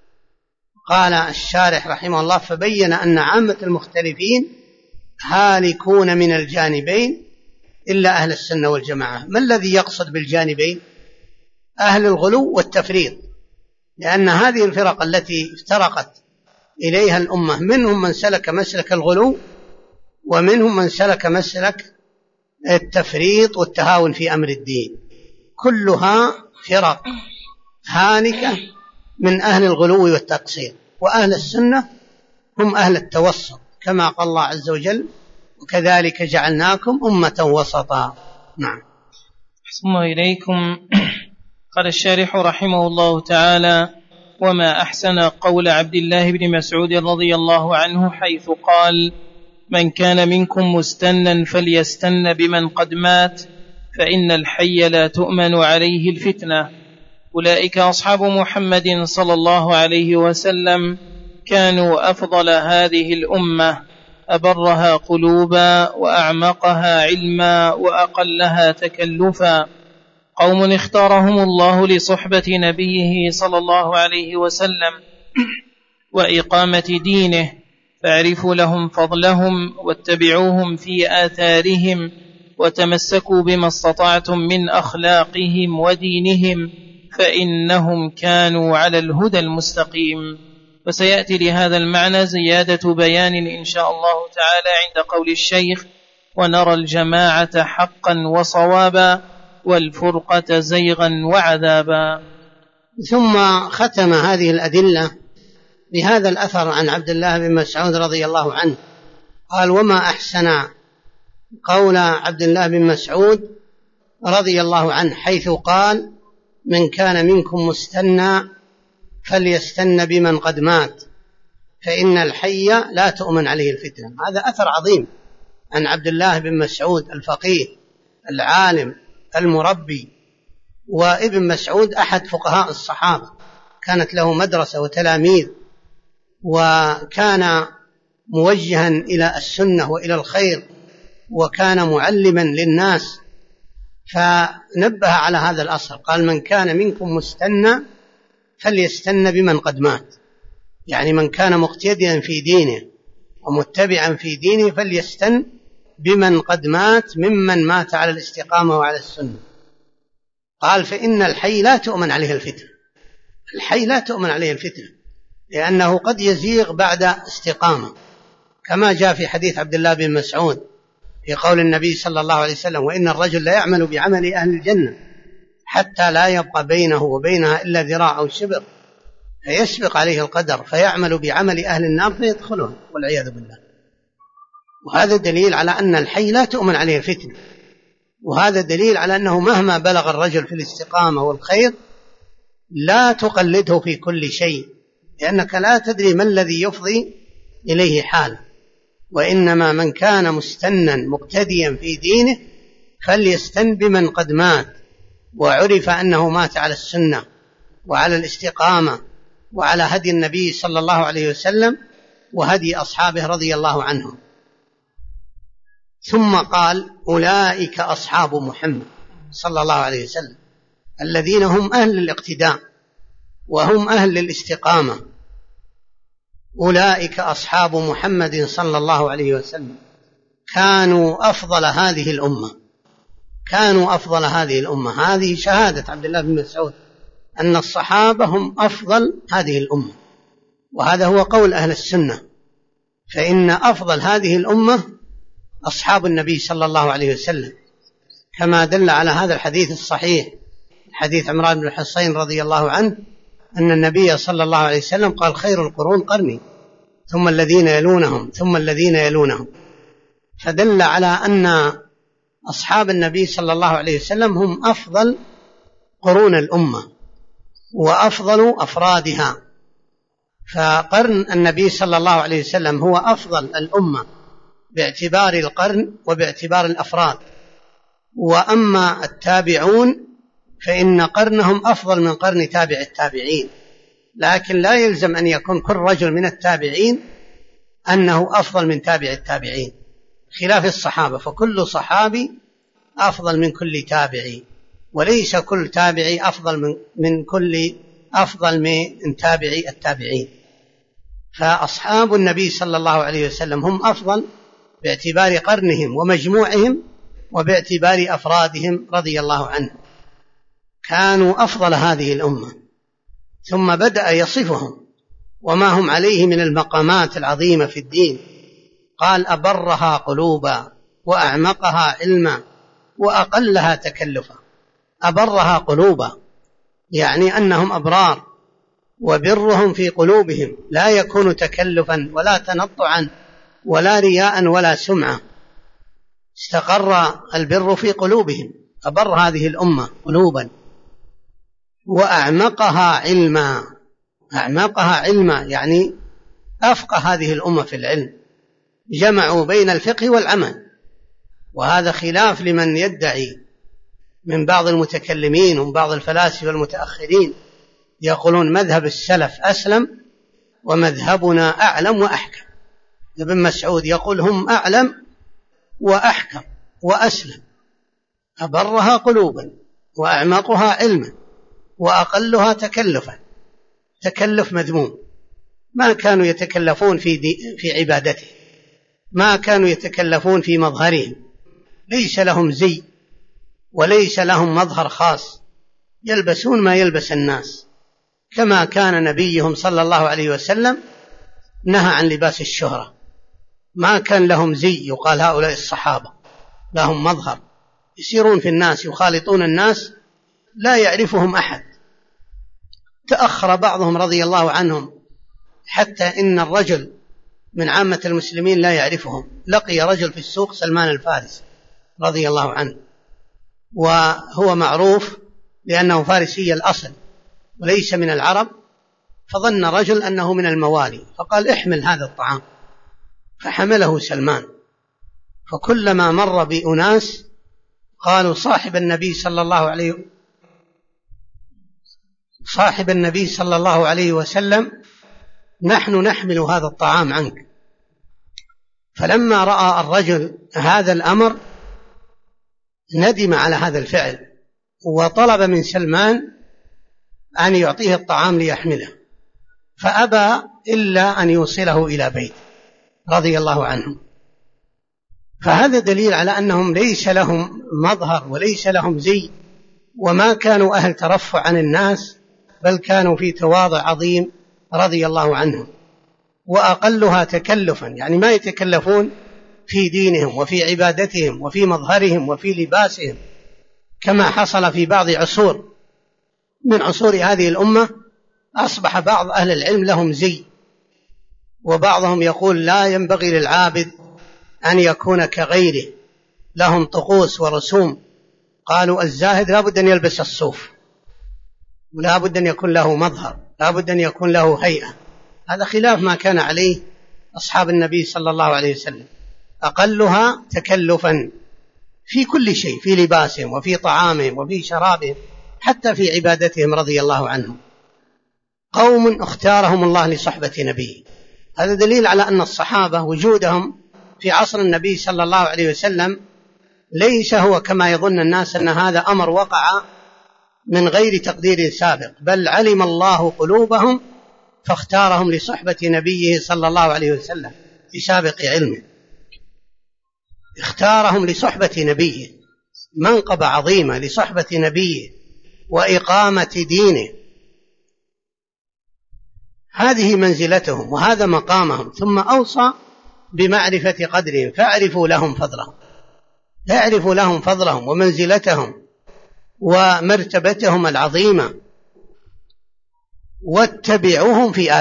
قال الشارح رحمه الله فبين أن عامة المختلفين هالكون من الجانبين إلا أهل السنة والجماعة. ما الذي يقصد بالجانبين؟ أهل الغلو والتفريط، لأن هذه الفرق التي افترقت إليها الأمة منهم من سلك مسلك الغلو ومنهم من سلك مسلك التفريط والتهاون في أمر الدين، كلها فرق هانكة من أهل الغلو والتقصير. وأهل السنة هم أهل التوسط كما قال الله عز وجل وكذلك جعلناكم أمة وسطا. نعم. أحسن الله إليكم. قال الشارح رحمه الله تعالى وما أحسن قول عبد الله بن مسعود رضي الله عنه حيث قال من كان منكم مستنا فليستن بمن قد مات فإن الحي لا تؤمن عليه الفتنة. أولئك أصحاب محمد صلى الله عليه وسلم، كانوا أفضل هذه الأمة، أبرها قلوبا وأعمقها علما وأقلها تكلفا، قوم اختارهم الله لصحبة نبيه صلى الله عليه وسلم وإقامة دينه، فاعرفوا لهم فضلهم واتبعوهم في آثارهم وتمسكوا بما استطعتم من أخلاقهم ودينهم فإنهم كانوا على الهدى المستقيم. وسيأتي لهذا المعنى زيادة بيان إن شاء الله تعالى عند قول الشيخ ونرى الجماعة حقا وصوابا والفرقة زيغا وعذابا. ثم ختم هذه الأدلة بهذا الأثر عن عبد الله بن مسعود رضي الله عنه قال وما أحسن قول عبد الله بن مسعود رضي الله عنه حيث قال من كان منكم مستنى فليستن بمن قد مات فإن الحي لا تؤمن عليه الفتنة. هذا أثر عظيم عن عبد الله بن مسعود الفقيه العالم المربي. وابن مسعود أحد فقهاء الصحابة، كانت له مدرسة وتلاميذ، وكان موجها إلى السنة وإلى الخير، وكان معلما للناس، فنبه على هذا الأصل. قال من كان منكم مستنى فليستن بمن قد مات، يعني من كان مقتديا في دينه ومتبعا في دينه فليستن بمن قد مات ممن مات على الاستقامة وعلى السنة. قال فإن الحي لا تؤمن عليه الفتنة، الحي لا تؤمن عليه الفتنة لأنه قد يزيغ بعد استقامة، كما جاء في حديث عبد الله بن مسعود في قول النبي صلى الله عليه وسلم وإن الرجل لا يعمل بعمل أهل الجنة حتى لا يبقى بينه وبينها إلا ذراع أو شبر فيسبق عليه القدر فيعمل بعمل أهل النار فيدخلهم والعياذ بالله. وهذا دليل على أن الحي لا تؤمن عليه الفتنة، وهذا دليل على أنه مهما بلغ الرجل في الاستقامة والخير لا تقلده في كل شيء، لأنك لا تدري ما الذي يفضي إليه حال. وإنما من كان مستنا مقتديا في دينه فليستن بمن قد مات وعرف أنه مات على السنة وعلى الاستقامة وعلى هدي النبي صلى الله عليه وسلم وهدي أصحابه رضي الله عنهم. ثم قال أولئك أصحاب محمد صلى الله عليه وسلم الذين هم أهل الاقتداء وهم أهل الاستقامة. أولئك أصحاب محمد صلى الله عليه وسلم كانوا أفضل هذه الأمة، كانوا أفضل هذه الأمة. هذه شهادة عبد الله بن مسعود أن الصحابة هم أفضل هذه الأمة، وهذا هو قول أهل السنة. فإن أفضل هذه الأمة أصحاب النبي صلى الله عليه وسلم، كما دل على هذا الحديث الصحيح، حديث عمران بن الحصين رضي الله عنه أن النبي صلى الله عليه وسلم قال: خير القرون قرني ثم الذين يلونهم ثم الذين يلونهم. فدل على أن أصحاب النبي صلى الله عليه وسلم هم أفضل قرون الأمة وأفضل أفرادها. فقرن النبي صلى الله عليه وسلم هو أفضل الأمة باعتبار القرن وباعتبار الأفراد. وأما التابعون فإن قرنهم أفضل من قرن تابع التابعين، لكن لا يلزم أن يكون كل رجل من التابعين أنه أفضل من تابع التابعين، خلاف الصحابة، فكل صحابي أفضل من كل تابعي، وليس كل تابعي أفضل من تابعي التابعين. فأصحاب النبي صلى الله عليه وسلم هم أفضل باعتبار قرنهم ومجموعهم وباعتبار أفرادهم رضي الله عنهم، كانوا أفضل هذه الأمة. ثم بدأ يصفهم وما هم عليه من المقامات العظيمة في الدين، قال: أبرها قلوبا وأعمقها علما وأقلها تكلفا. أبرها قلوبا يعني أنهم أبرار، وبرهم في قلوبهم لا يكون تكلفا ولا تنطعا ولا رياء ولا سمعة، استقر البر في قلوبهم. أبر هذه الأمة قلوبا. وأعمقها علما، أعمقها علما يعني أفقه هذه الأمة في العلم، جمعوا بين الفقه والعمل. وهذا خلاف لمن يدعي من بعض المتكلمين ومن بعض الفلاسفة المتأخرين، يقولون مذهب السلف أسلم ومذهبنا أعلم وأحكم. ابن مسعود يقول هم أعلم وأحكم وأسلم. أبرها قلوبا وأعمقها علما وأقلها تكلفا. تكلف مذموم، ما كانوا يتكلفون في عبادته، ما كانوا يتكلفون في مظهرهم، ليس لهم زي وليس لهم مظهر خاص، يلبسون ما يلبس الناس، كما كان نبيهم صلى الله عليه وسلم نهى عن لباس الشهرة. ما كان لهم زي يقال هؤلاء الصحابة لهم مظهر، يسيرون في الناس يخالطون الناس لا يعرفهم أحد. تأخر بعضهم رضي الله عنهم حتى إن الرجل من عامة المسلمين لا يعرفهم. لقي رجل في السوق سلمان الفارسي رضي الله عنه، وهو معروف لأنه فارسي الأصل وليس من العرب، فظن رجل أنه من الموالي فقال: احمل هذا الطعام، فحمله سلمان. فكلما مر بأناس قالوا: صاحب النبي صلى الله عليه وسلم نحن نحمل هذا الطعام عنك. فلما رأى الرجل هذا الأمر ندم على هذا الفعل، وطلب من سلمان أن يعطيه الطعام ليحمله، فأبى إلا أن يوصله إلى بيت رضي الله عنه. فهذا دليل على أنهم ليس لهم مظهر وليس لهم زي، وما كانوا أهل ترفع عن الناس، بل كانوا في تواضع عظيم رضي الله عنهم. وأقلها تكلفا يعني ما يتكلفون في دينهم وفي عبادتهم وفي مظهرهم وفي لباسهم، كما حصل في بعض عصور من عصور هذه الأمة. أصبح بعض أهل العلم لهم زي، وبعضهم يقول لا ينبغي للعابد أن يكون كغيره، لهم طقوس ورسوم. قالوا الزاهد لا بد أن يلبس الصوف، ولا بد أن يكون له مظهر، لا بد أن يكون له هيئة. هذا خلاف ما كان عليه أصحاب النبي صلى الله عليه وسلم. أقلها تكلفا في كل شيء، في لباسهم وفي طعامهم وفي شرابهم، حتى في عبادتهم رضي الله عنهم. قوم اختارهم الله لصحبة نبيه. هذا دليل على أن الصحابة وجودهم في عصر النبي صلى الله عليه وسلم ليس هو كما يظن الناس أن هذا أمر وقع من غير تقدير سابق، بل علم الله قلوبهم فاختارهم لصحبة نبيه صلى الله عليه وسلم بسابق علمه. اختارهم لصحبة نبيه، منقبة عظيمة لصحبة نبيه وإقامة دينه، هذه منزلتهم وهذا مقامهم. ثم أوصى بمعرفة قدرهم، فاعرفوا لهم فضلهم ومنزلتهم ومرتبتهم العظيمة، واتبعوهم في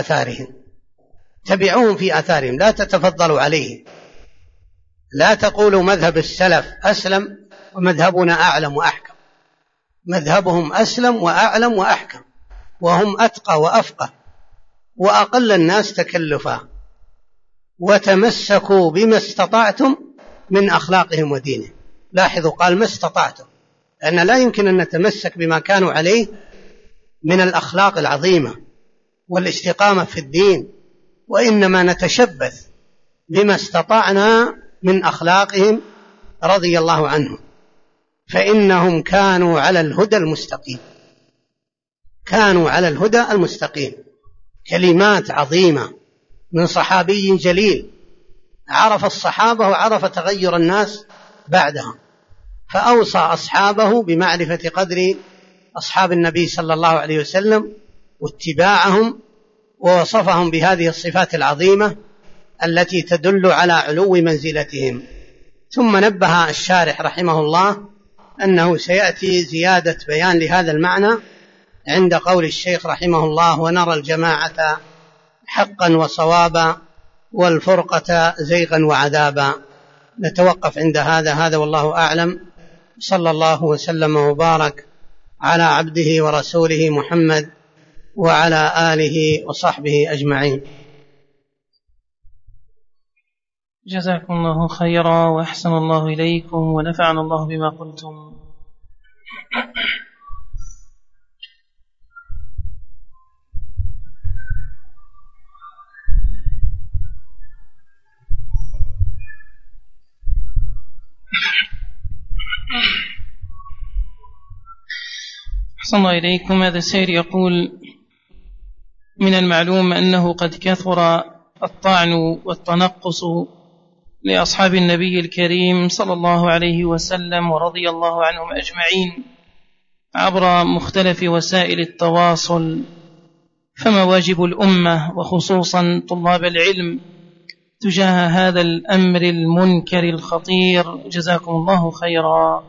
آثارهم، لا تتفضلوا عليه، لا تقولوا مذهب السلف أسلم ومذهبنا أعلم وأحكم، مذهبهم أسلم وأعلم وأحكم، وهم أتقى وأفقه وأقل الناس تكلفا، وتمسكوا بما استطعتم من أخلاقهم ودينهم. لاحظوا قال ما استطعتم، لأن لا يمكن أن نتمسك بما كانوا عليه من الأخلاق العظيمة والاستقامة في الدين، وإنما نتشبث بما استطعنا من أخلاقهم رضي الله عنهم، فإنهم كانوا على الهدى المستقيم. كلمات عظيمة من صحابي جليل عرف الصحابة وعرف تغير الناس بعدهم، فأوصى أصحابه بمعرفة قدر أصحاب النبي صلى الله عليه وسلم واتباعهم، ووصفهم بهذه الصفات العظيمة التي تدل على علو منزلتهم. ثم نبه الشارح رحمه الله أنه سيأتي زيادة بيان لهذا المعنى عند قول الشيخ رحمه الله: ونرى الجماعة حقا وصوابا والفرقة زيغا وعذابا. نتوقف عند هذا والله أعلم. صلى الله وسلم وبارك على عبده ورسوله محمد وعلى آله وصحبه أجمعين. جزاكم الله خيرا وأحسن الله إليكم ونفعنا الله بما قلتم. أحسن الله إليكم. هذا السائل يقول: من المعلوم أنه قد كثر الطعن والتنقص لأصحاب النبي الكريم صلى الله عليه وسلم ورضي الله عنهم أجمعين عبر مختلف وسائل التواصل، فما واجب الأمة وخصوصا طلاب العلم تجاه هذا الأمر المنكر الخطير؟ جزاكم الله خيرا.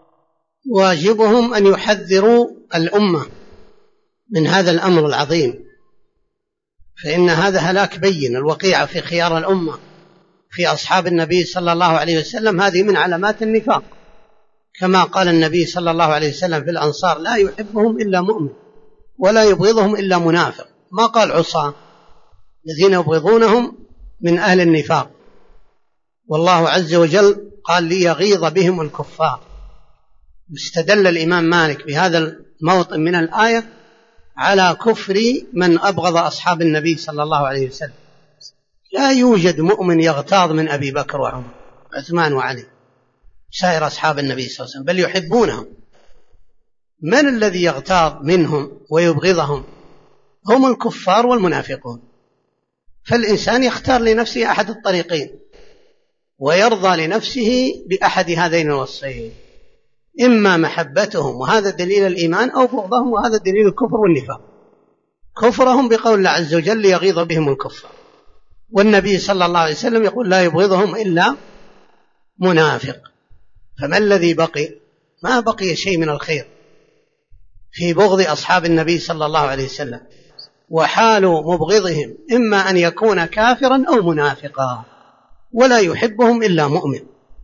واجبهم أن يحذروا الأمة من هذا الأمر العظيم، فإن هذا هلاك بين. الوقيعة في خيار الأمة في أصحاب النبي صلى الله عليه وسلم هذه من علامات النفاق، كما قال النبي صلى الله عليه وسلم في الأنصار: لا يحبهم إلا مؤمن ولا يبغضهم إلا منافق. ما قال عصاة، الذين يبغضونهم من أهل النفاق. والله عز وجل قال: ليغيظ بهم الكفار. استدل الإمام مالك بهذا الموطن من الآية على كفر من أبغض أصحاب النبي صلى الله عليه وسلم. لا يوجد مؤمن يغتاظ من أبي بكر وعمر عثمان وعلي سائر أصحاب النبي صلى الله عليه وسلم، بل يحبونهم. من الذي يغتاظ منهم ويبغضهم؟ هم الكفار والمنافقون. فالإنسان يختار لنفسه أحد الطريقين ويرضى لنفسه بأحد هذين الوصفين: إما محبتهم وهذا دليل الإيمان، أو بغضهم وهذا دليل الكفر والنفاق. كفرهم بقول الله عز وجل: ليغيظ بهم الكفار. والنبي صلى الله عليه وسلم يقول: لا يبغضهم إلا منافق. فما الذي بقي؟ ما بقي شيء من الخير في بغض أصحاب النبي صلى الله عليه وسلم. وحال مبغضهم إما أن يكون كافرا أو منافقا، ولا يحبهم إلا مؤمن.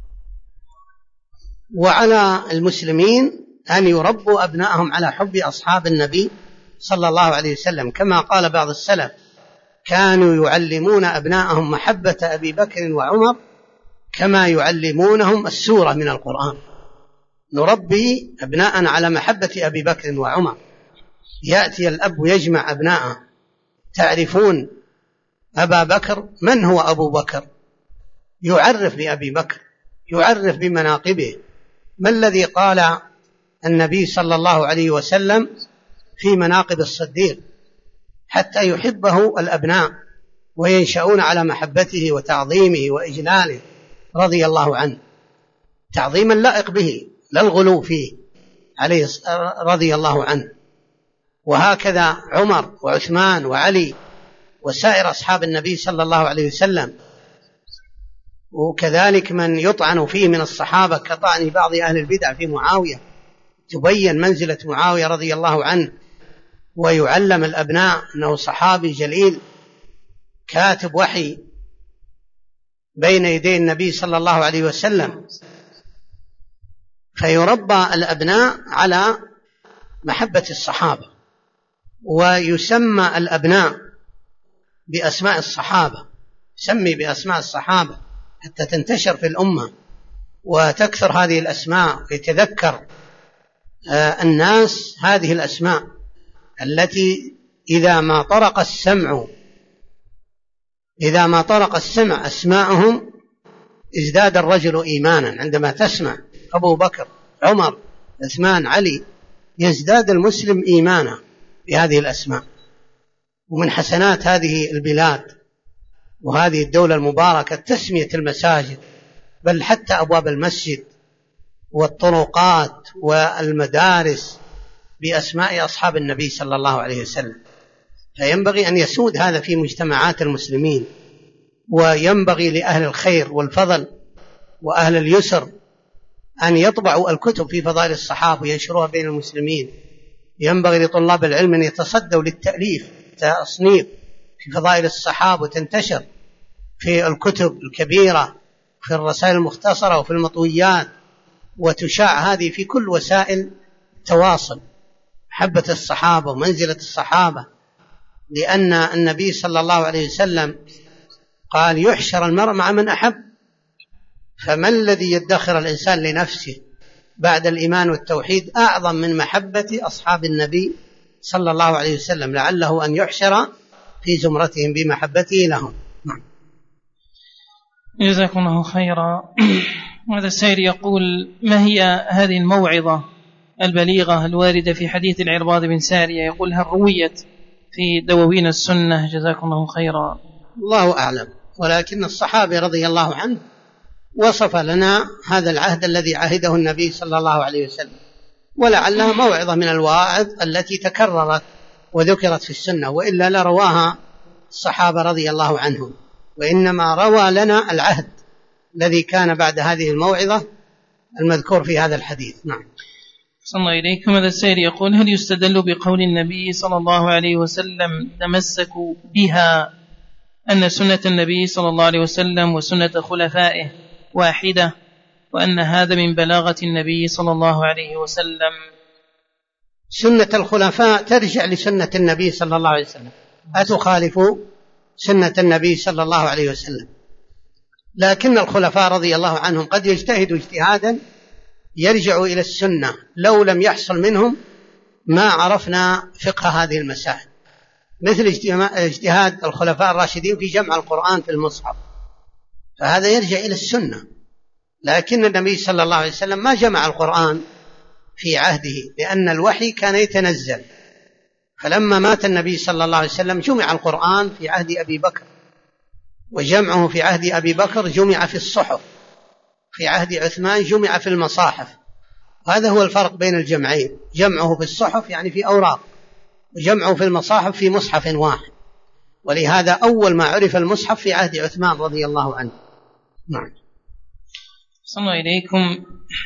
وعلى المسلمين أن يربوا أبنائهم على حب أصحاب النبي صلى الله عليه وسلم، كما قال بعض السلف: كانوا يعلمون أبنائهم محبة أبي بكر وعمر كما يعلمونهم السورة من القرآن. نربي أبناءنا على محبة أبي بكر وعمر. يأتي الأب ويجمع أبناءه: تعرفون أبا بكر؟ من هو أبو بكر؟ يعرف بأبي بكر، يعرف بمناقبه. ما الذي قال النبي صلى الله عليه وسلم في مناقب الصديق حتى يحبه الأبناء وينشأون على محبته وتعظيمه وإجلاله رضي الله عنه؟ تعظيما لائق به لا الغلو فيه عليه رضي الله عنه. وهكذا عمر وعثمان وعلي وسائر أصحاب النبي صلى الله عليه وسلم، وكذلك من يطعن فيه من الصحابة كطعن بعض أهل البدع في معاوية، تبين منزلة معاوية رضي الله عنه، ويعلم الأبناء أنه صحابي جليل كاتب وحي بين يدي النبي صلى الله عليه وسلم، فيربى الأبناء على محبة الصحابة، ويسمى الأبناء بأسماء الصحابة، سمي بأسماء الصحابة حتى تنتشر في الأمة وتكثر هذه الأسماء، ويتذكر الناس هذه الأسماء التي إذا ما طرق السمع أسماءهم ازداد الرجل إيمانا. عندما تسمع أبو بكر عمر عثمان علي يزداد المسلم إيمانا بهذه الأسماء. ومن حسنات هذه البلاد وهذه الدولة المباركة تسمية المساجد، بل حتى أبواب المسجد والطرقات والمدارس بأسماء أصحاب النبي صلى الله عليه وسلم. فينبغي أن يسود هذا في مجتمعات المسلمين، وينبغي لأهل الخير والفضل وأهل اليسر أن يطبعوا الكتب في فضائل الصحابة وينشروها بين المسلمين. ينبغي لطلاب العلم أن يتصدوا للتأليف تصنيف في فضائل الصحابة وتنتشر في الكتب الكبيرة، في الرسائل المختصرة وفي المطويات، وتشاع هذه في كل وسائل التواصل، محبة الصحابة ومنزلة الصحابة. لأن النبي صلى الله عليه وسلم قال يحشر المرء مع من أحب، فما الذي يدخر الإنسان لنفسه بعد الإيمان والتوحيد أعظم من محبة أصحاب النبي صلى الله عليه وسلم، لعله أن يحشر في زمرتهم بمحبته لهم. جزاكم الله خيرا. هذا السائل يقول: ما هي هذه الموعظة البليغة الواردة في حديث العرباض بن سارية؟ يقول: هل رويت في دواوين السنة؟ جزاكم الله خيرا. الله أعلم، ولكن الصحابي رضي الله عنه وصف لنا هذا العهد الذي عهده النبي صلى الله عليه وسلم، ولعلها موعظة من الواعظ التي تكررت وذكرت في السنة، وإلا لرواها الصحابة رضي الله عنهم، وإنما روى لنا العهد الذي كان بعد هذه الموعظة المذكور في هذا الحديث. نعم. صلى الله إليكم. هذا السائل يقول: هل يستدل بقول النبي صلى الله عليه وسلم تمسكوا بها أن سنة النبي صلى الله عليه وسلم وسنة خلفائه واحدة، وأن هذا من بلاغة النبي صلى الله عليه وسلم؟ سنة الخلفاء ترجع لسنة النبي صلى الله عليه وسلم، أتخالف سنة النبي صلى الله عليه وسلم. لكن الخلفاء رضي الله عنهم قد يجتهدوا اجتهادا يرجع إلى السنة، لو لم يحصل منهم ما عرفنا فقه هذه المسائل، مثل اجتهاد الخلفاء الراشدين في جمع القرآن في المصحف، فهذا يرجع إلى السنة. لكن النبي صلى الله عليه وسلم ما جمع القرآن في عهده، لأن الوحي كان يتنزل، فلما مات النبي صلى الله عليه وسلم جمع القرآن في عهد أبي بكر، وجمعه في عهد أبي بكر جمع في الصحف، في عهد عثمان جمع في المصاحف. هذا هو الفرق بين الجمعين، جمعه في الصحف يعني في أوراق، وجمعه في المصاحف في مصحف واحد، ولهذا أول ما عرف المصحف في عهد عثمان رضي الله عنه. نعم. صلى الله إليكم.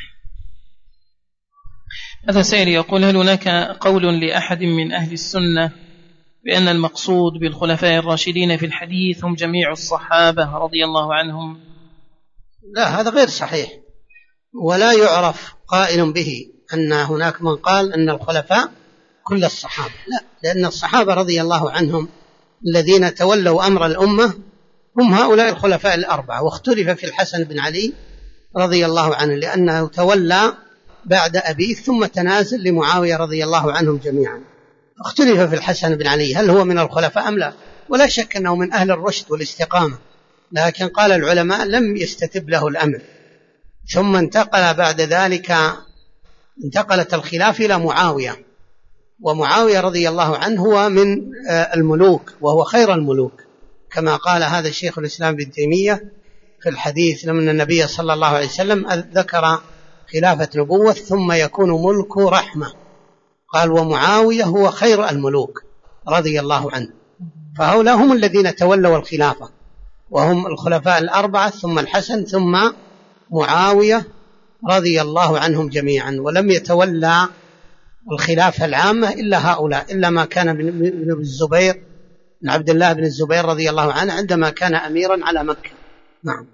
هذا سائل يقول: هل هناك قول لأحد من أهل السنة بأن المقصود بالخلفاء الراشدين في الحديث هم جميع الصحابة رضي الله عنهم؟ لا، هذا غير صحيح، ولا يعرف قائل به أن هناك من قال أن الخلفاء كل الصحابة، لا، لأن الصحابة رضي الله عنهم الذين تولوا أمر الأمة هم هؤلاء الخلفاء الأربعة. واختلف في الحسن بن علي رضي الله عنه، لأنه تولى بعد أبيه ثم تنازل لمعاوية رضي الله عنهم جميعا، اختلف في الحسن بن علي هل هو من الخلفاء أم لا، ولا شك أنه من أهل الرشد والاستقامة، لكن قال العلماء لم يستتب له الأمر. ثم انتقل بعد ذلك، انتقلت الخلافة إلى معاوية، ومعاوية رضي الله عنه هو من الملوك، وهو خير الملوك، كما قال هذا الشيخ الإسلام بن تيمية في الحديث لما النبي صلى الله عليه وسلم ذكر خلافة نبوة ثم يكون ملك رحمة، قال ومعاوية هو خير الملوك رضي الله عنه. فهؤلاء هم الذين تولوا الخلافة، وهم الخلفاء الأربعة ثم الحسن ثم معاوية رضي الله عنهم جميعا. ولم يتولى الخلافة العامة إلا هؤلاء، إلا ما كان ابن الزبير بن عبد الله بن الزبير رضي الله عنه عندما كان أميرا على مكة. نعم.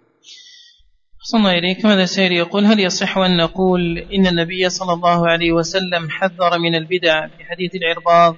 صلى إليك. ماذا سير يقول: هل يصح أن نقول إن النبي صلى الله عليه وسلم حذر من البدع في حديث العرباض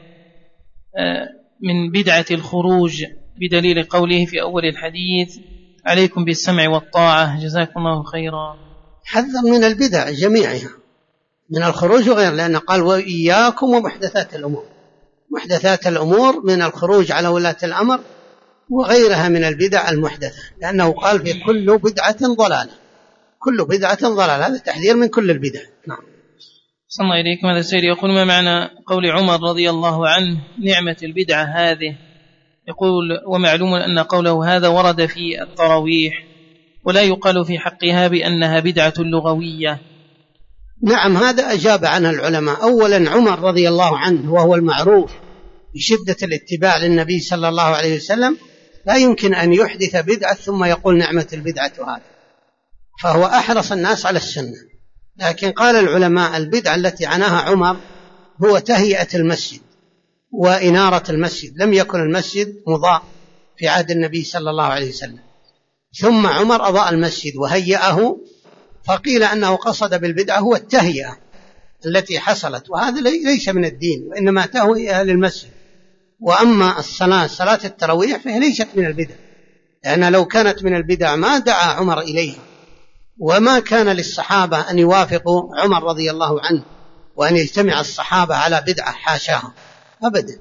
من بدعة الخروج بدليل قوله في أول الحديث عليكم بالسمع والطاعة جزاكم الله خيرا؟ حذر من البدع جميعها، من الخروج وغير، لأنه قال وإياكم ومحدثات الأمور. محدثات الأمور من الخروج على ولاة الأمر وغيرها من البدع المحدثة، لأنه قال في كل بدعة ضلالة، كل بدعة ضلالة، هذا تحذير من كل البدع. نعم. صلى الله إليكم. هذا السيد يقول: ما معنى قول عمر رضي الله عنه نعمة البدعة هذه؟ يقول: ومعلوم أن قوله هذا ورد في التراويح ولا يقال في حقها بأنها بدعة لغوية. نعم، هذا أجاب عنه العلماء. أولا عمر رضي الله عنه وهو المعروف بشدة الاتباع للنبي صلى الله عليه وسلم لا يمكن أن يحدث بدعة ثم يقول نعمة البدعة هذه، فهو أحرص الناس على السنة. لكن قال العلماء البدعة التي عناها عمر هو تهيئة المسجد وإنارة المسجد، لم يكن المسجد مضاء في عهد النبي صلى الله عليه وسلم، ثم عمر أضاء المسجد وهيئه، فقيل أنه قصد بالبدعة هو التهيئة التي حصلت، وهذا ليس من الدين، وإنما تهيئة للمسجد. وأما صلاة التراويح فهي ليست من البدع، لأن لو كانت من البدع ما دعا عمر إليها، وما كان للصحابة أن يوافقوا عمر رضي الله عنه وأن يجتمع الصحابة على بدعة، حاشاها أبدا.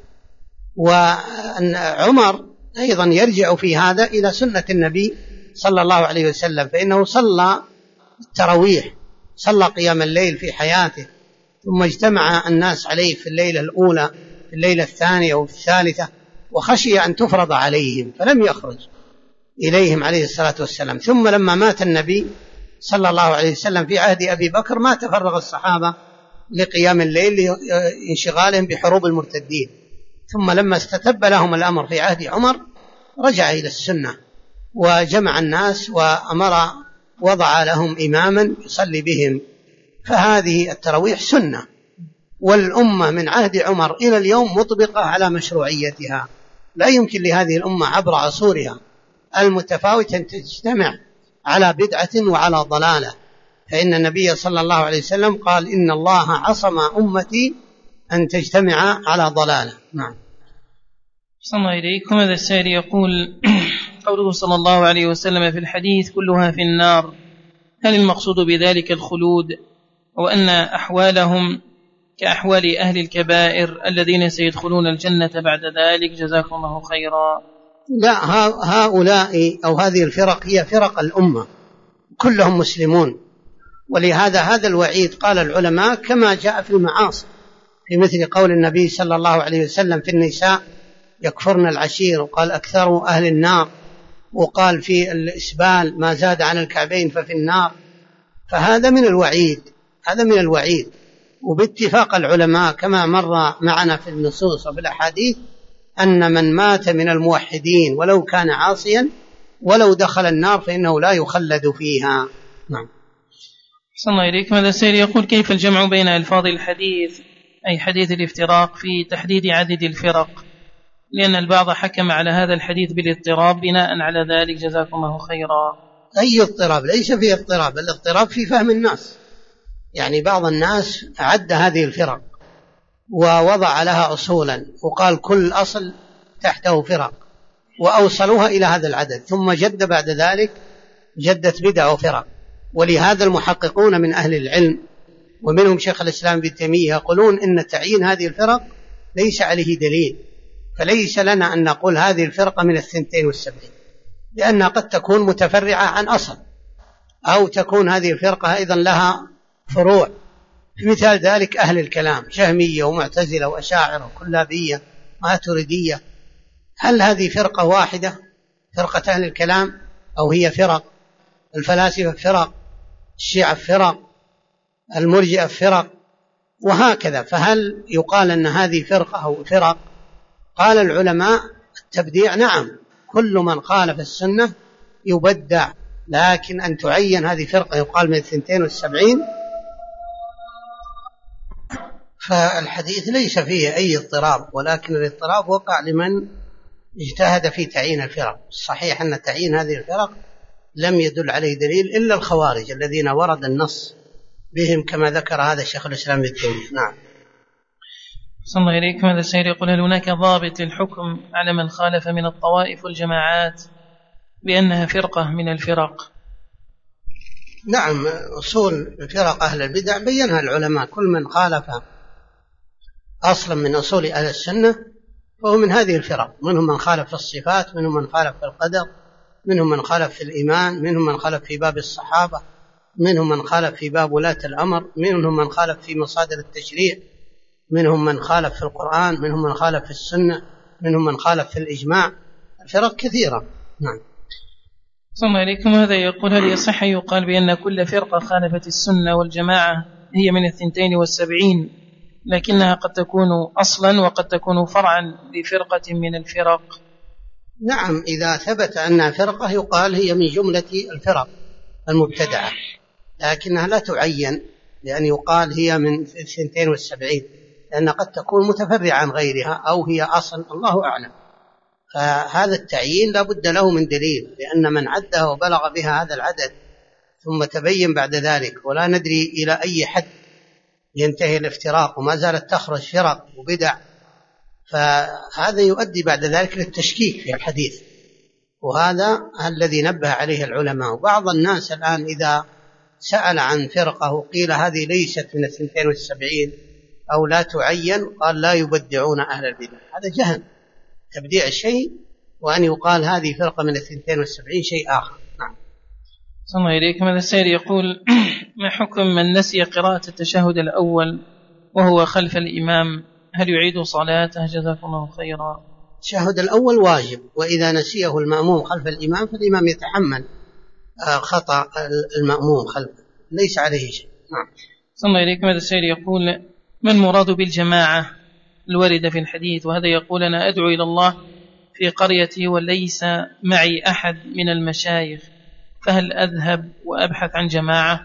وأن عمر أيضا يرجع في هذا إلى سنة النبي صلى الله عليه وسلم، فإنه صلى التراويح، صلى قيام الليل في حياته، ثم اجتمع الناس عليه في الليلة الأولى، في الليلة الثانية وفي الثالثة، وخشي أن تفرض عليهم فلم يخرج إليهم عليه الصلاة والسلام. ثم لما مات النبي صلى الله عليه وسلم في عهد أبي بكر ما تفرغ الصحابة لقيام الليل لانشغالهم بحروب المرتدين، ثم لما استتب لهم الأمر في عهد عمر رجع إلى السنة وجمع الناس وأمر وضع لهم إماما يصلي بهم. فهذه التراويح سنة، والأمة من عهد عمر إلى اليوم مطبقة على مشروعيتها. لا يمكن لهذه الأمة عبر عصورها المتفاوتة أن تجتمع على بدعة وعلى ضلالة، فإن النبي صلى الله عليه وسلم قال إن الله عصم أمتي أن تجتمع على ضلالة. نعم. صلى الله إليكم. هذا السائل يقول: قوله صلى الله عليه وسلم في الحديث كلها في النار، هل المقصود بذلك الخلود أو أن أحوالهم كأحوال أهل الكبائر الذين سيدخلون الجنة بعد ذلك؟ جزاكم الله خيرا. لا، هؤلاء أو هذه الفرق هي فرق الأمة كلهم مسلمون، ولهذا هذا الوعيد قال العلماء كما جاء في المعاصي، في مثل قول النبي صلى الله عليه وسلم في النساء يكفرن العشير، وقال أكثر أهل النار، وقال في الإسبال ما زاد عن الكعبين ففي النار. فهذا من الوعيد، هذا من الوعيد. وباتفاق العلماء كما مر معنا في النصوص وفي الأحاديث أن من مات من الموحدين ولو كان عاصيا ولو دخل النار فإنه لا يخلد فيها. نعم. صلى الله إليكم. هذا السائل يقول: كيف الجمع بين ألفاظ الحديث أي حديث الافتراق في تحديد عدد الفرق؟ لأن البعض حكم على هذا الحديث بالاضطراب بناء على ذلك. جزاكم الله خيرا. أي اضطراب؟ ليس فيه اضطراب، الاضطراب في فهم الناس. يعني بعض الناس عد هذه الفرق ووضع لها أصولا وقال كل أصل تحته فرق وأوصلوها إلى هذا العدد، ثم جد بعد ذلك جدت بدع وفرق. ولهذا المحققون من أهل العلم ومنهم شيخ الإسلام ابن تيمية يقولون إن تعيين هذه الفرق ليس عليه دليل، فليس لنا أن نقول هذه الفرقة من 72، لأنها قد تكون متفرعة عن أصل، أو تكون هذه الفرقة أيضا لها فروع. مثال ذلك أهل الكلام، جهمية ومعتزلة وأشاعرة وكلابية ماتريدية. هل هذه فرقة واحدة، فرقة أهل الكلام، أو هي فرق؟ الفلاسفة فرق، الشيعة فرق، المرجئة فرق، وهكذا. فهل يقال أن هذه فرقة أو فرق؟ قال العلماء التبديع نعم، كل من خالف السنة يبدع، لكن أن تعين هذه فرقة يقال من 72، فالحديث ليس فيه أي اضطراب، ولكن الاضطراب وقع لمن اجتهد في تعيين الفرق. الصحيح أن تعيين هذه الفرق لم يدل عليه دليل إلا الخوارج الذين ورد النص بهم كما ذكر هذا الشيخ الإسلام ابن تيمية. نعم. صلى الله عليكم. هذا السائل يقول: هل هناك ضابط للحكم على من خالف من الطوائف والجماعات بأنها فرقة من الفرق؟ نعم، أصول فرق أهل البدع بينها العلماء، كل من خالف أصلا من أصول أهل السنة فهو من هذه الفرق، منهم من خالف في الصفات، منهم من خالف في القدر، منهم من خالف في الإيمان، منهم من خالف في باب الصحابة، منهم من خالف في باب ولاة الأمر، منهم من خالف في مصادر التشريع، منهم من خالف في القرآن، منهم من خالف في السنة، منهم من خالف في الإجماع. الفرق كثيرة. نعم. صلى الله عليكم. هذا يقول: هل يصح يقال بأن كل فرقة خالفت السنة والجماعة هي من 72 لكنها قد تكون أصلا وقد تكون فرعا لفرقة من الفرق؟ نعم، إذا ثبت أنها فرقة يقال هي من جملة الفرق المبتدعة، لكنها لا تعين لأن يقال هي من 72، لأن قد تكون متفرعة عن غيرها أو هي أصل، الله أعلم. فهذا التعيين لا بد له من دليل، لأن من عدها وبلغ بها هذا العدد ثم تبين بعد ذلك ولا ندري إلى أي حد ينتهي الافتراق وما زالت تخرج فرق وبدع، فهذا يؤدي بعد ذلك للتشكيك في الحديث، وهذا الذي نبه عليه العلماء. وبعض الناس الآن إذا سأل عن فرقة وقيل هذه ليست من 72 أو لا تعين قال لا يبدعون أهل البدع. هذا جهل، تبديع شيء، وأن يقال هذه فرقة من 72 شيء آخر. نعم. صلى الله عليكم. هذا السائل يقول: ما حكم من نسي قراءة التشهد الأول وهو خلف الإمام، هل يعيد صلاته؟ جزاكم الله خيرا. التشهد الأول واجب، وإذا نسيه المأموم خلف الإمام فالإمام يتحمل خطأ المأموم خلفه، ليس عليه شيء. نعم. صلى الله عليكم. هذا السائل يقول: ما المراد بالجماعة الواردة في الحديث؟ وهذا يقول: أنا أدعو إلى الله في قريتي وليس معي أحد من المشايخ، فهل أذهب وأبحث عن جماعة؟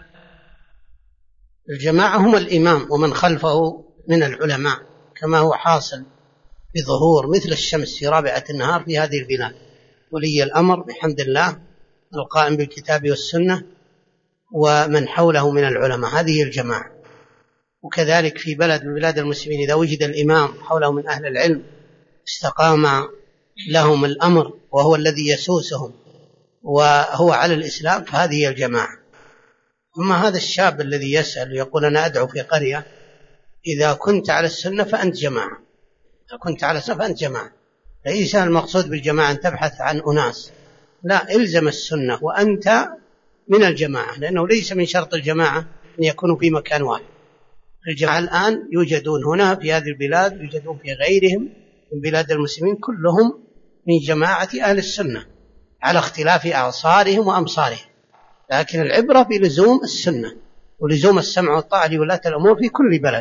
الجماعة هم الإمام ومن خلفه من العلماء، كما هو حاصل بظهور مثل الشمس في رابعة النهار في هذه البلاد، ولي الأمر بحمد الله القائم بالكتاب والسنة ومن حوله من العلماء، هذه الجماعة. وكذلك في بلد من بلاد المسلمين إذا وجد الإمام حوله من أهل العلم استقام لهم الأمر وهو الذي يسوسهم وهو على الإسلام، فهذه الجماعة. أما هذا الشاب الذي يسأل يقول أنا أدعو في قرية، إذا كنت على السنة فأنت جماعة، إذا كنت على السنة فأنت جماعة، ليس المقصود بالجماعة أن تبحث عن أناس، لا، إلزم السنة وأنت من الجماعة، لأنه ليس من شرط الجماعة أن يكونوا في مكان واحد. الجماعة الآن يوجدون هنا في هذه البلاد، يوجدون في غيرهم من بلاد المسلمين، كلهم من جماعة أهل السنة على اختلاف أعصارهم وأمصارهم، لكن العبرة بلزوم السنة ولزوم السمع والطاعة لولاة الأمور في كل بلد.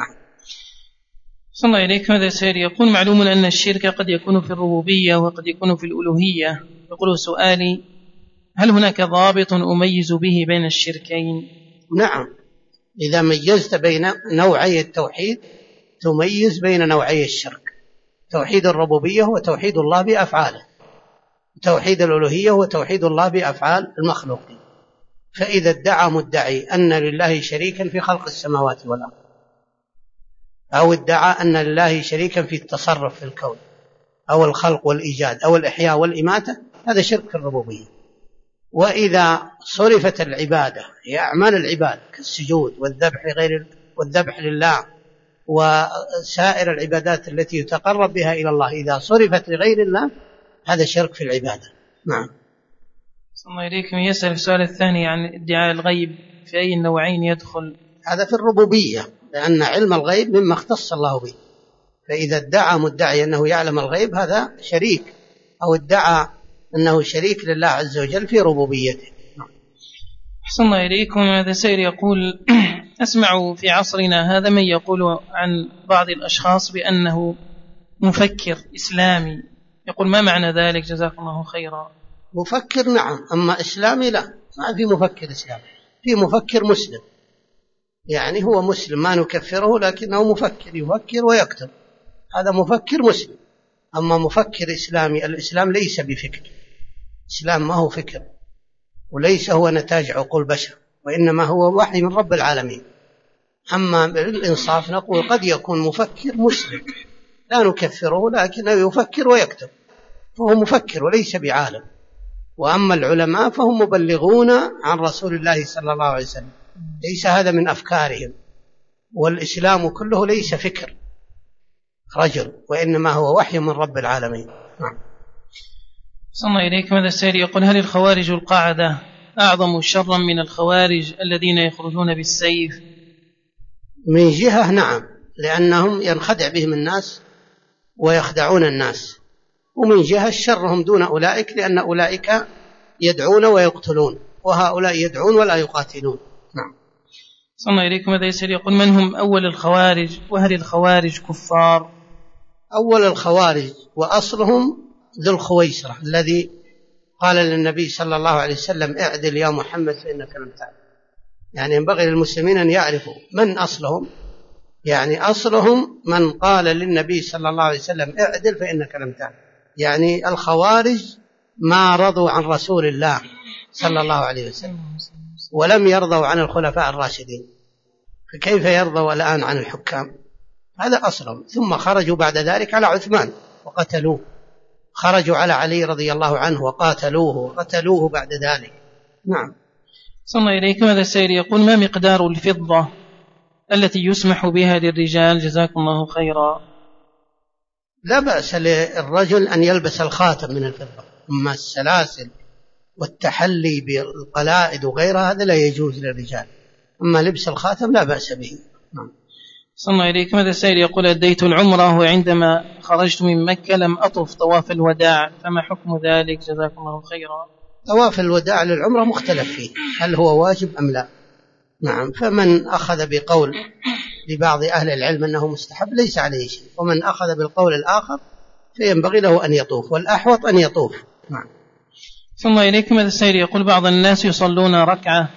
صلى الله عليكم. هذا السائل يقول: معلوم أن الشرك قد يكون في الربوبية وقد يكون في الألوهية، يقول سؤالي: هل هناك ضابط أميز به بين الشركين؟ نعم، إذا ميزت بين نوعي التوحيد تميز بين نوعي الشرك. توحيد الربوبية هو توحيد الله بأفعاله، توحيد الألوهية هو توحيد الله بأفعال المخلوقين. فإذا ادعى مدعي أن لله شريكا في خلق السماوات والأرض، أو ادعى أن لله شريكا في التصرف في الكون أو الخلق والإيجاد أو الإحياء والإماتة، هذا شرك في الربوبية. وإذا صرفت العبادة هي أعمال العباد كالسجود والذبح لله وسائر العبادات التي يتقرب بها إلى الله، إذا صرفت لغير الله هذا شرك في العبادة. نعم. صلى الله عليكم. يسأل السؤال الثاني عن ادعاء الغيب، في أي النوعين يدخل؟ هذا في الربوبية، لأن علم الغيب مما اختص الله به، فإذا ادعى مدعي أنه يعلم الغيب هذا شريك، أو ادعى أنه شريك لله عز وجل في ربوبيته. أحسن الله إليكم. هذا سائل يقول: أسمع في عصرنا هذا من يقول عن بعض الأشخاص بأنه مفكر إسلامي، يقول ما معنى ذلك؟ جزاكم الله خيرا. مفكر نعم، أما إسلامي لا، ما في مفكر إسلامي، في مفكر مسلم، يعني هو مسلم ما نكفره لكنه مفكر، يفكر ويكتب، هذا مفكر مسلم. أما مفكر إسلامي، الإسلام ليس بفكر، الإسلام ما هو فكر، وليس هو نتاج عقول بشر، وإنما هو وحي من رب العالمين. أما بالإنصاف نقول قد يكون مفكر مسلم لا نكفره لكنه يفكر ويكتب، فهو مفكر وليس بعالم. وأما العلماء فهم مبلغون عن رسول الله صلى الله عليه وسلم، ليس هذا من أفكارهم. والإسلام كله ليس فكر رجل، وإنما هو وحي من رب العالمين. نعم. صلى الله إليكم. هذا السائل يقول: هل الخوارج القاعدة أعظم شرا من الخوارج الذين يخرجون بالسيف؟ من جهة نعم، لأنهم ينخدع بهم الناس ويخدعون الناس، ومن جهة شرهم دون أولئك، لأن أولئك يدعون ويقتلون، وهؤلاء يدعون ولا يقاتلون. نعم. صلى الله إليكم. هذا السائل يقول: من هم أول الخوارج؟ وهل الخوارج كفار؟ أول الخوارج وأصلهم ذو الخويسرة الذي قال للنبي صلى الله عليه وسلم: اعدل يا محمد فإنك لم تعدل. يعني ينبغي للمسلمين أن يعرفوا من أصلهم، يعني أصلهم من قال للنبي صلى الله عليه وسلم: اعدل فإنك لم تعدل. يعني الخوارج ما رضوا عن رسول الله صلى الله عليه وسلم، ولم يرضوا عن الخلفاء الراشدين، فكيف يرضوا الآن عن الحكام؟ هذا أصلهم. ثم خرجوا بعد ذلك على عثمان وقتلوه، خرجوا على علي رضي الله عنه وقاتلوه وقتلوه بعد ذلك. نعم. صلى الله إليكم. هذا السائل يقول: ما مقدار الفضة التي يسمح بها للرجال؟ جزاكم الله خيرا. لا بأس للرجل أن يلبس الخاتم من الفضة، أما السلاسل والتحلي بالقلائد وغيرها هذا لا يجوز للرجال، أما لبس الخاتم لا بأس به. نعم. صلى الله إليكم. هذا السائل يقول: أديت العمرة وعندما خرجت من مكة لم أطف طواف الوداع، فما حكم ذلك؟ جزاكم الله خيرا. طواف الوداع للعمرة مختلف فيه، هل هو واجب أم لا؟ نعم. فمن أخذ بقول لبعض أهل العلم أنه مستحب ليس عليه شيء، ومن أخذ بالقول الآخر فينبغي له أن يطوف، والأحوط أن يطوف. نعم. صلى الله إليكم. هذا السائل يقول: بعض الناس يصلون ركعة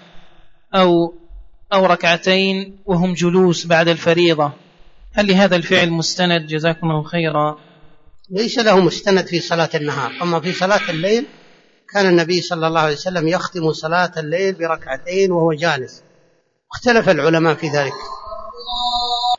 أو ركعتين وهم جلوس بعد الفريضة، هل لهذا الفعل مستند؟ جزاكم الله خيرا. ليس له مستند في صلاة النهار، أما في صلاة الليل كان النبي صلى الله عليه وسلم يختم صلاة الليل بركعتين وهو جالس، اختلف العلماء في ذلك،